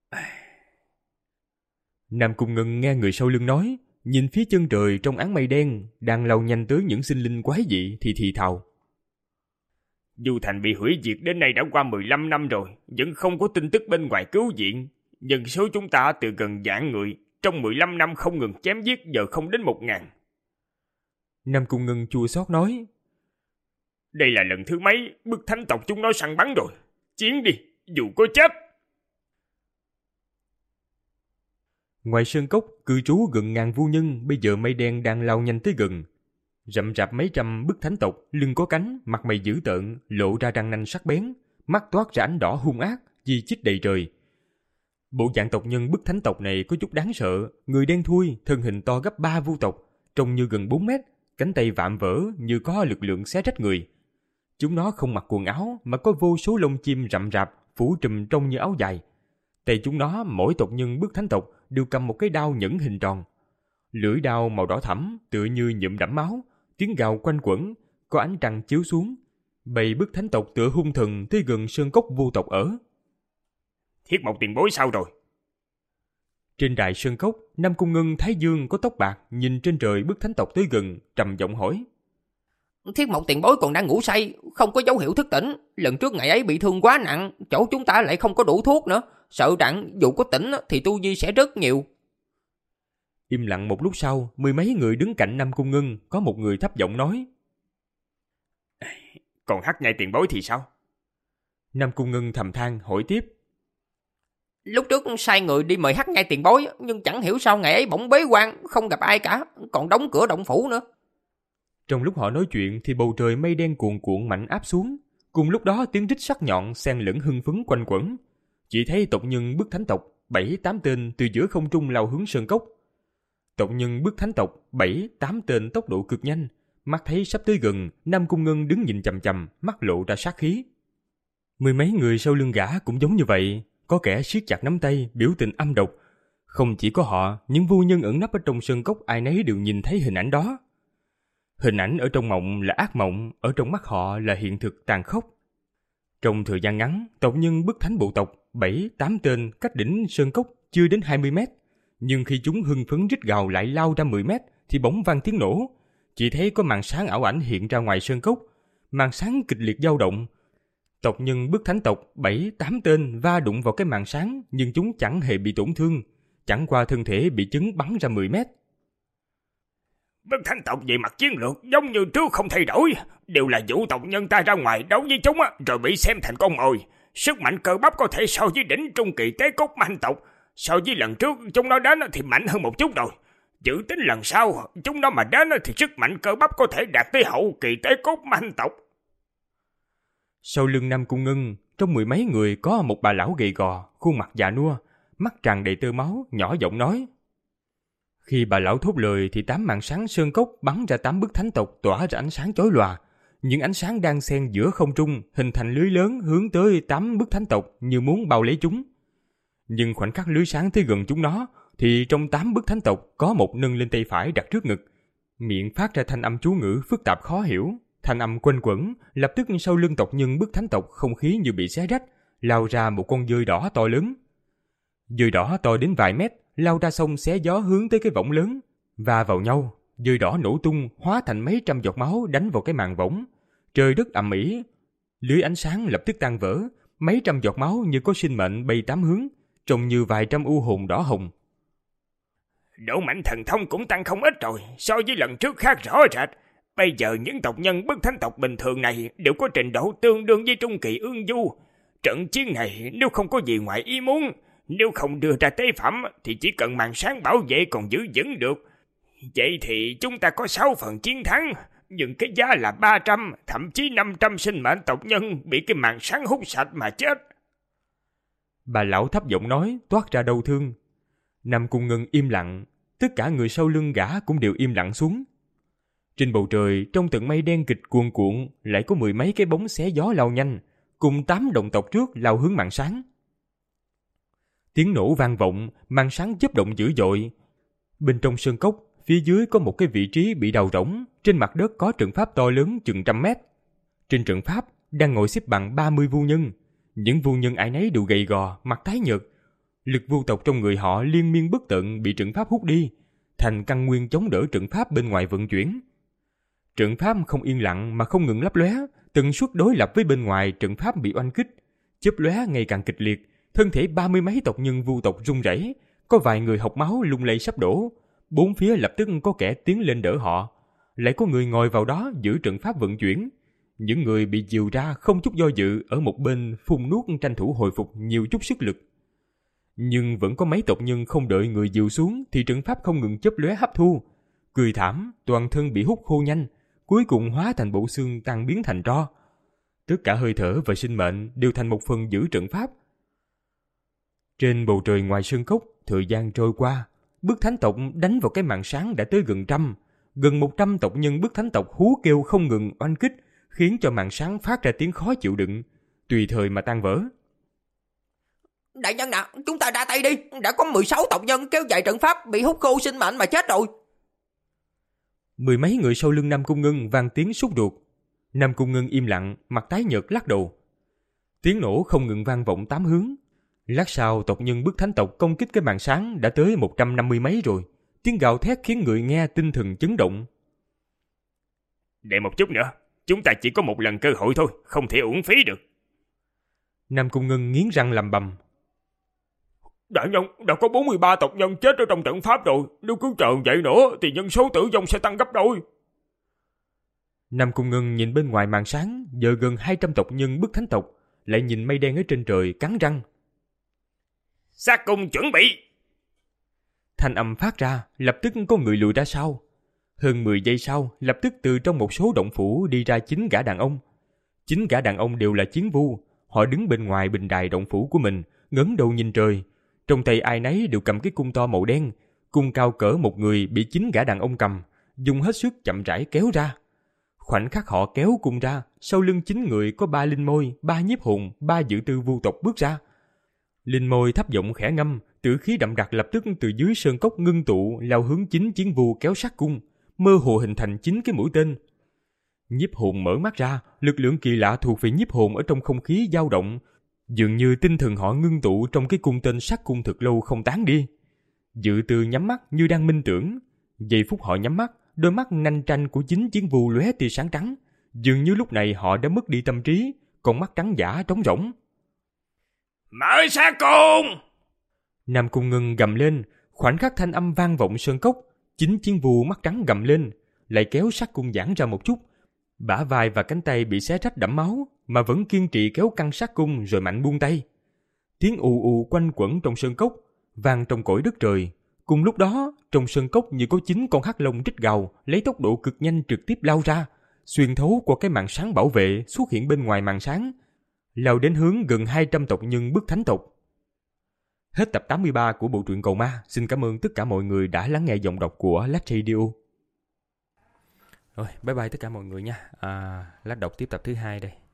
Nam Cung Ngân nghe người sau lưng nói, nhìn phía chân trời trong áng mây đen đang lao nhanh tới những sinh linh quái dị thì thì thào. Du thành bị hủy diệt đến nay đã qua mười lăm năm rồi, vẫn không có tin tức bên ngoài cứu viện. Nhân số chúng ta từ gần vạn người, trong mười lăm năm không ngừng chém giết, giờ không đến một ngàn. Nam Cung Ngân chua xót nói. Đây là lần thứ mấy bức thánh tộc chúng nó săn bắn rồi. Chiến đi, dù có chết. Ngoài sơn cốc, cư trú gần ngàn vu nhân, bây giờ mây đen đang lao nhanh tới gần. Rậm rạp mấy trăm bức thánh tộc, lưng có cánh, mặt mày dữ tợn, lộ ra răng nanh sắc bén, mắt toát ra ánh đỏ hung ác, chi chít đầy trời. Bộ dạng tộc nhân bức thánh tộc này có chút đáng sợ, người đen thui, thân hình to gấp ba vu tộc, trông như gần bốn mét, cánh tay vạm vỡ như có lực lượng xé rách người. Chúng nó không mặc quần áo mà có vô số lông chim rậm rạp, phủ trùm trông như áo dài. Tay chúng nó, mỗi tộc nhân bức thánh tộc đều cầm một cái đao nhẫn hình tròn. Lưỡi đao màu đỏ thẫm, tựa như nhuộm đẫm máu, tiếng gào quanh quẩn, có ánh trăng chiếu xuống. Bầy bức thánh tộc tựa hung thần tới gần sơn cốc vu tộc ở. Thiết Mộc tiền bối sao rồi? Trên đài sơn cốc, Nam Cung Ngân Thái Dương có tóc bạc, nhìn trên trời bức thánh tộc tới gần, trầm giọng hỏi. Thiết Mộc tiền bối còn đang ngủ say, không có dấu hiệu thức tỉnh. Lần trước ngày ấy bị thương quá nặng, chỗ chúng ta lại không có đủ thuốc nữa. Sợ rằng dù có tỉnh thì tu vi sẽ rất nhiều. Im lặng một lúc sau, mười mấy người đứng cạnh Nam Cung Ngân, có một người thấp giọng nói. Còn Hắc Nhai tiền bối thì sao? Nam Cung Ngân thầm than hỏi tiếp. Lúc trước sai người đi mời Hắc Nhai tiền bối, nhưng chẳng hiểu sao ngày ấy bỗng bế quan, không gặp ai cả, còn đóng cửa động phủ nữa. Trong lúc họ nói chuyện thì bầu trời mây đen cuồn cuộn mạnh áp xuống. Cùng lúc đó tiếng rít sắc nhọn xen lẫn hưng phấn quanh quẩn. Chỉ thấy tộc nhân bức thánh tộc bảy tám tên từ giữa không trung lao hướng sơn cốc. Tộc nhân bức thánh tộc bảy tám tên tốc độ cực nhanh, mắt thấy sắp tới gần, Nam Cung Ngân đứng nhìn chằm chằm, mắt lộ ra sát khí. Mười mấy người sau lưng gã cũng giống như vậy, có kẻ siết chặt nắm tay, biểu tình âm độc. Không chỉ có họ, những vu nhân ẩn nấp ở trong sơn cốc ai nấy đều nhìn thấy hình ảnh đó. Hình ảnh ở trong mộng là ác mộng, ở trong mắt họ là hiện thực tàn khốc. Trong thời gian ngắn, tộc nhân bức thánh bộ tộc bảy tám tên cách đỉnh sơn cốc chưa đến hai mươi mét, nhưng khi chúng hưng phấn rít gào lại lao ra mười mét thì bỗng vang tiếng nổ. Chỉ thấy có màn sáng ảo ảnh hiện ra ngoài sơn cốc, màn sáng kịch liệt dao động. Tộc nhân bức thánh tộc bảy tám tên va đụng vào cái màn sáng, nhưng chúng chẳng hề bị tổn thương, chẳng qua thân thể bị chấn bắn ra mười mét. Bức thánh tộc về mặt chiến lược giống như trước không thay đổi, đều là dụ tộc nhân ta ra ngoài đấu với chúng á, rồi bị xem thành con mồi. Sức mạnh cơ bắp có thể so với đỉnh trung kỳ tế cốt manh tộc, so với lần trước chúng nó đến thì mạnh hơn một chút rồi. Dự tính lần sau chúng nó mà đến thì sức mạnh cơ bắp có thể đạt tới hậu kỳ tế cốt manh tộc. Sau lưng Nam Cung Ngân, trong mười mấy người có một bà lão gầy gò, khuôn mặt già nua, mắt tràn đầy tơ máu, nhỏ giọng nói. Khi bà lão thốt lời thì tám màn sáng sơn cốc bắn ra tám bức thánh tộc tỏa ra ánh sáng chói lòa. Những ánh sáng đang xen giữa không trung hình thành lưới lớn hướng tới tám bức thánh tộc như muốn bao lấy chúng. Nhưng khoảnh khắc lưới sáng tới gần chúng nó thì trong tám bức thánh tộc có một nâng lên tay phải đặt trước ngực, miệng phát ra thanh âm chú ngữ phức tạp khó hiểu. Thanh âm quanh quẩn, lập tức sau lưng tộc nhân bức thánh tộc không khí như bị xé rách, lao ra một con dơi đỏ to lớn. Dơi đỏ to đến vài mét, lao ra sông xé gió hướng tới cái võng lớn, va vào nhau. Dơi đỏ nổ tung, hóa thành mấy trăm giọt máu đánh vào cái màn võng. Trời đất ầm ĩ, lưới ánh sáng lập tức tan vỡ, mấy trăm giọt máu như có sinh mệnh bay tám hướng, trông như vài trăm u hồn đỏ hồng. Độ mạnh thần thông cũng tăng không ít rồi, so với lần trước khác rõ rệt. Bây giờ những tộc nhân bất thánh tộc bình thường này đều có trình độ tương đương với trung kỳ ương du. Trận chiến này nếu không có gì ngoài ý muốn, nếu không đưa ra tế phẩm thì chỉ cần màn sáng bảo vệ còn giữ vững được. Vậy thì chúng ta có sáu phần chiến thắng, nhưng cái giá là ba trăm, thậm chí năm trăm sinh mệnh tộc nhân bị cái màn sáng hút sạch mà chết. Bà lão thấp giọng nói, toát ra đau thương. Nam Cung Ngân im lặng, tất cả người sau lưng gã cũng đều im lặng xuống. Trên bầu trời, trong tầng mây đen kịch cuồn cuộn, lại có mười mấy cái bóng xé gió lao nhanh, cùng tám đồng tộc trước lao hướng màn sáng. Tiếng nổ vang vọng, màn sáng chớp động dữ dội. Bên trong sơn cốc, phía dưới có một cái vị trí bị đào rỗng, trên mặt đất có trận pháp to lớn chừng trăm mét. Trên trận pháp đang ngồi xếp bằng ba mươi vu nhân. Những vu nhân ai nấy đều gầy gò, mặt tái nhợt. Lực vu tộc trong người họ liên miên bất tận bị trận pháp hút đi, thành căn nguyên chống đỡ trận pháp bên ngoài vận chuyển. Trận pháp không yên lặng mà không ngừng lấp lóe, tần suất đối lập với bên ngoài trận pháp bị oanh kích, chớp lóe ngày càng kịch liệt, thân thể ba mươi mấy tộc nhân vu tộc run rẩy, có vài người hộc máu lung lay sắp đổ, bốn phía lập tức có kẻ tiến lên đỡ họ, lại có người ngồi vào đó giữ trận pháp vận chuyển. Những người bị dìu ra không chút do dự ở một bên phun nuốt tranh thủ hồi phục nhiều chút sức lực. Nhưng vẫn có mấy tộc nhân không đợi người dìu xuống thì trận pháp không ngừng chớp lóe hấp thu, cười thảm, toàn thân bị hút khô nhanh, cuối cùng hóa thành bộ xương tan biến thành tro. Tất cả hơi thở và sinh mệnh đều thành một phần giữ trận pháp. Trên bầu trời ngoài sơn cốc, thời gian trôi qua, bức thánh tộc đánh vào cái màn sáng đã tới gần trăm, gần một trăm tộc nhân bức thánh tộc hú kêu không ngừng oanh kích, khiến cho màn sáng phát ra tiếng khó chịu đựng, tùy thời mà tan vỡ. Đại nhân ạ, chúng ta ra tay đi, đã có mười sáu tộc nhân kéo dài trận pháp bị hút khô sinh mệnh mà chết rồi. Mười mấy người sau lưng Nam Cung Ngân vang tiếng sốt ruột. Nam Cung Ngân im lặng, mặt tái nhợt lắc đầu. Tiếng nổ không ngừng vang vọng tám hướng. Lát sau, tộc nhân bức thánh tộc công kích cái màn sáng đã tới một trăm năm mươi mấy rồi. Tiếng gào thét khiến người nghe tinh thần chấn động. Để một chút nữa, chúng ta chỉ có một lần cơ hội thôi, không thể uổng phí được. Nam Cung Ngân nghiến răng lầm bầm. Đại nhân, đã có bốn mươi ba tộc nhân chết ở trong trận pháp rồi, nếu cứ chờ vậy nữa thì nhân số tử vong sẽ tăng gấp đôi. Nam Cung Ngân nhìn bên ngoài màn sáng, giờ gần hai trăm tộc nhân bức thánh tộc, lại nhìn mây đen ở trên trời cắn răng. Sát cung chuẩn bị. Thanh âm phát ra, lập tức có người lùi ra sau. Hơn mười giây sau, lập tức từ trong một số động phủ đi ra chín gã đàn ông. Chín gã đàn ông đều là chiến vu, họ đứng bên ngoài bình đài động phủ của mình, ngẩng đầu nhìn trời. Trong tay ai nấy đều cầm cái cung to màu đen, cung cao cỡ một người bị chín gã đàn ông cầm, dùng hết sức chậm rãi kéo ra. Khoảnh khắc họ kéo cung ra, sau lưng chín người có ba linh môi, ba nhiếp hồn, ba dự tư vu tộc bước ra. Linh môi thấp giọng khẽ ngâm, tử khí đậm đặc lập tức từ dưới sơn cốc ngưng tụ lao hướng chín chiến vu kéo sát cung, mơ hồ hình thành chín cái mũi tên. Nhiếp hồn mở mắt ra, lực lượng kỳ lạ thuộc về nhiếp hồn ở trong không khí dao động, dường như tinh thần họ ngưng tụ trong cái cung tên sát cung thực lâu không tán đi. Dự tư nhắm mắt như đang minh tưởng. Giây phút họ nhắm mắt, đôi mắt nanh tranh của chín chiến vu lóe tia sáng trắng, dường như lúc này họ đã mất đi tâm trí, con mắt trắng dã trống rỗng. Mở sát cung! Nam Cung Ngân gầm lên, khoảnh khắc thanh âm vang vọng sơn cốc, chín chiến vu mắt trắng gầm lên, lại kéo sát cung giãn ra một chút. Bả vai và cánh tay bị xé rách đẫm máu, mà vẫn kiên trì kéo căng sát cung rồi mạnh buông tay. Tiếng ù ù quanh quẩn trong sơn cốc, vang trong cõi đất trời. Cùng lúc đó, trong sơn cốc như có chín con hắc long rít gào, lấy tốc độ cực nhanh trực tiếp lao ra, xuyên thấu qua cái màn sáng bảo vệ xuất hiện bên ngoài màn sáng, lao đến hướng gần hai trăm tộc nhân bức thánh tộc. Hết tập tám mươi ba của bộ truyện Cầu Ma. Xin cảm ơn tất cả mọi người đã lắng nghe giọng đọc của Lách Radio. Rồi, bye bye tất cả mọi người nha. À, Lách đọc tiếp tập thứ hai đây.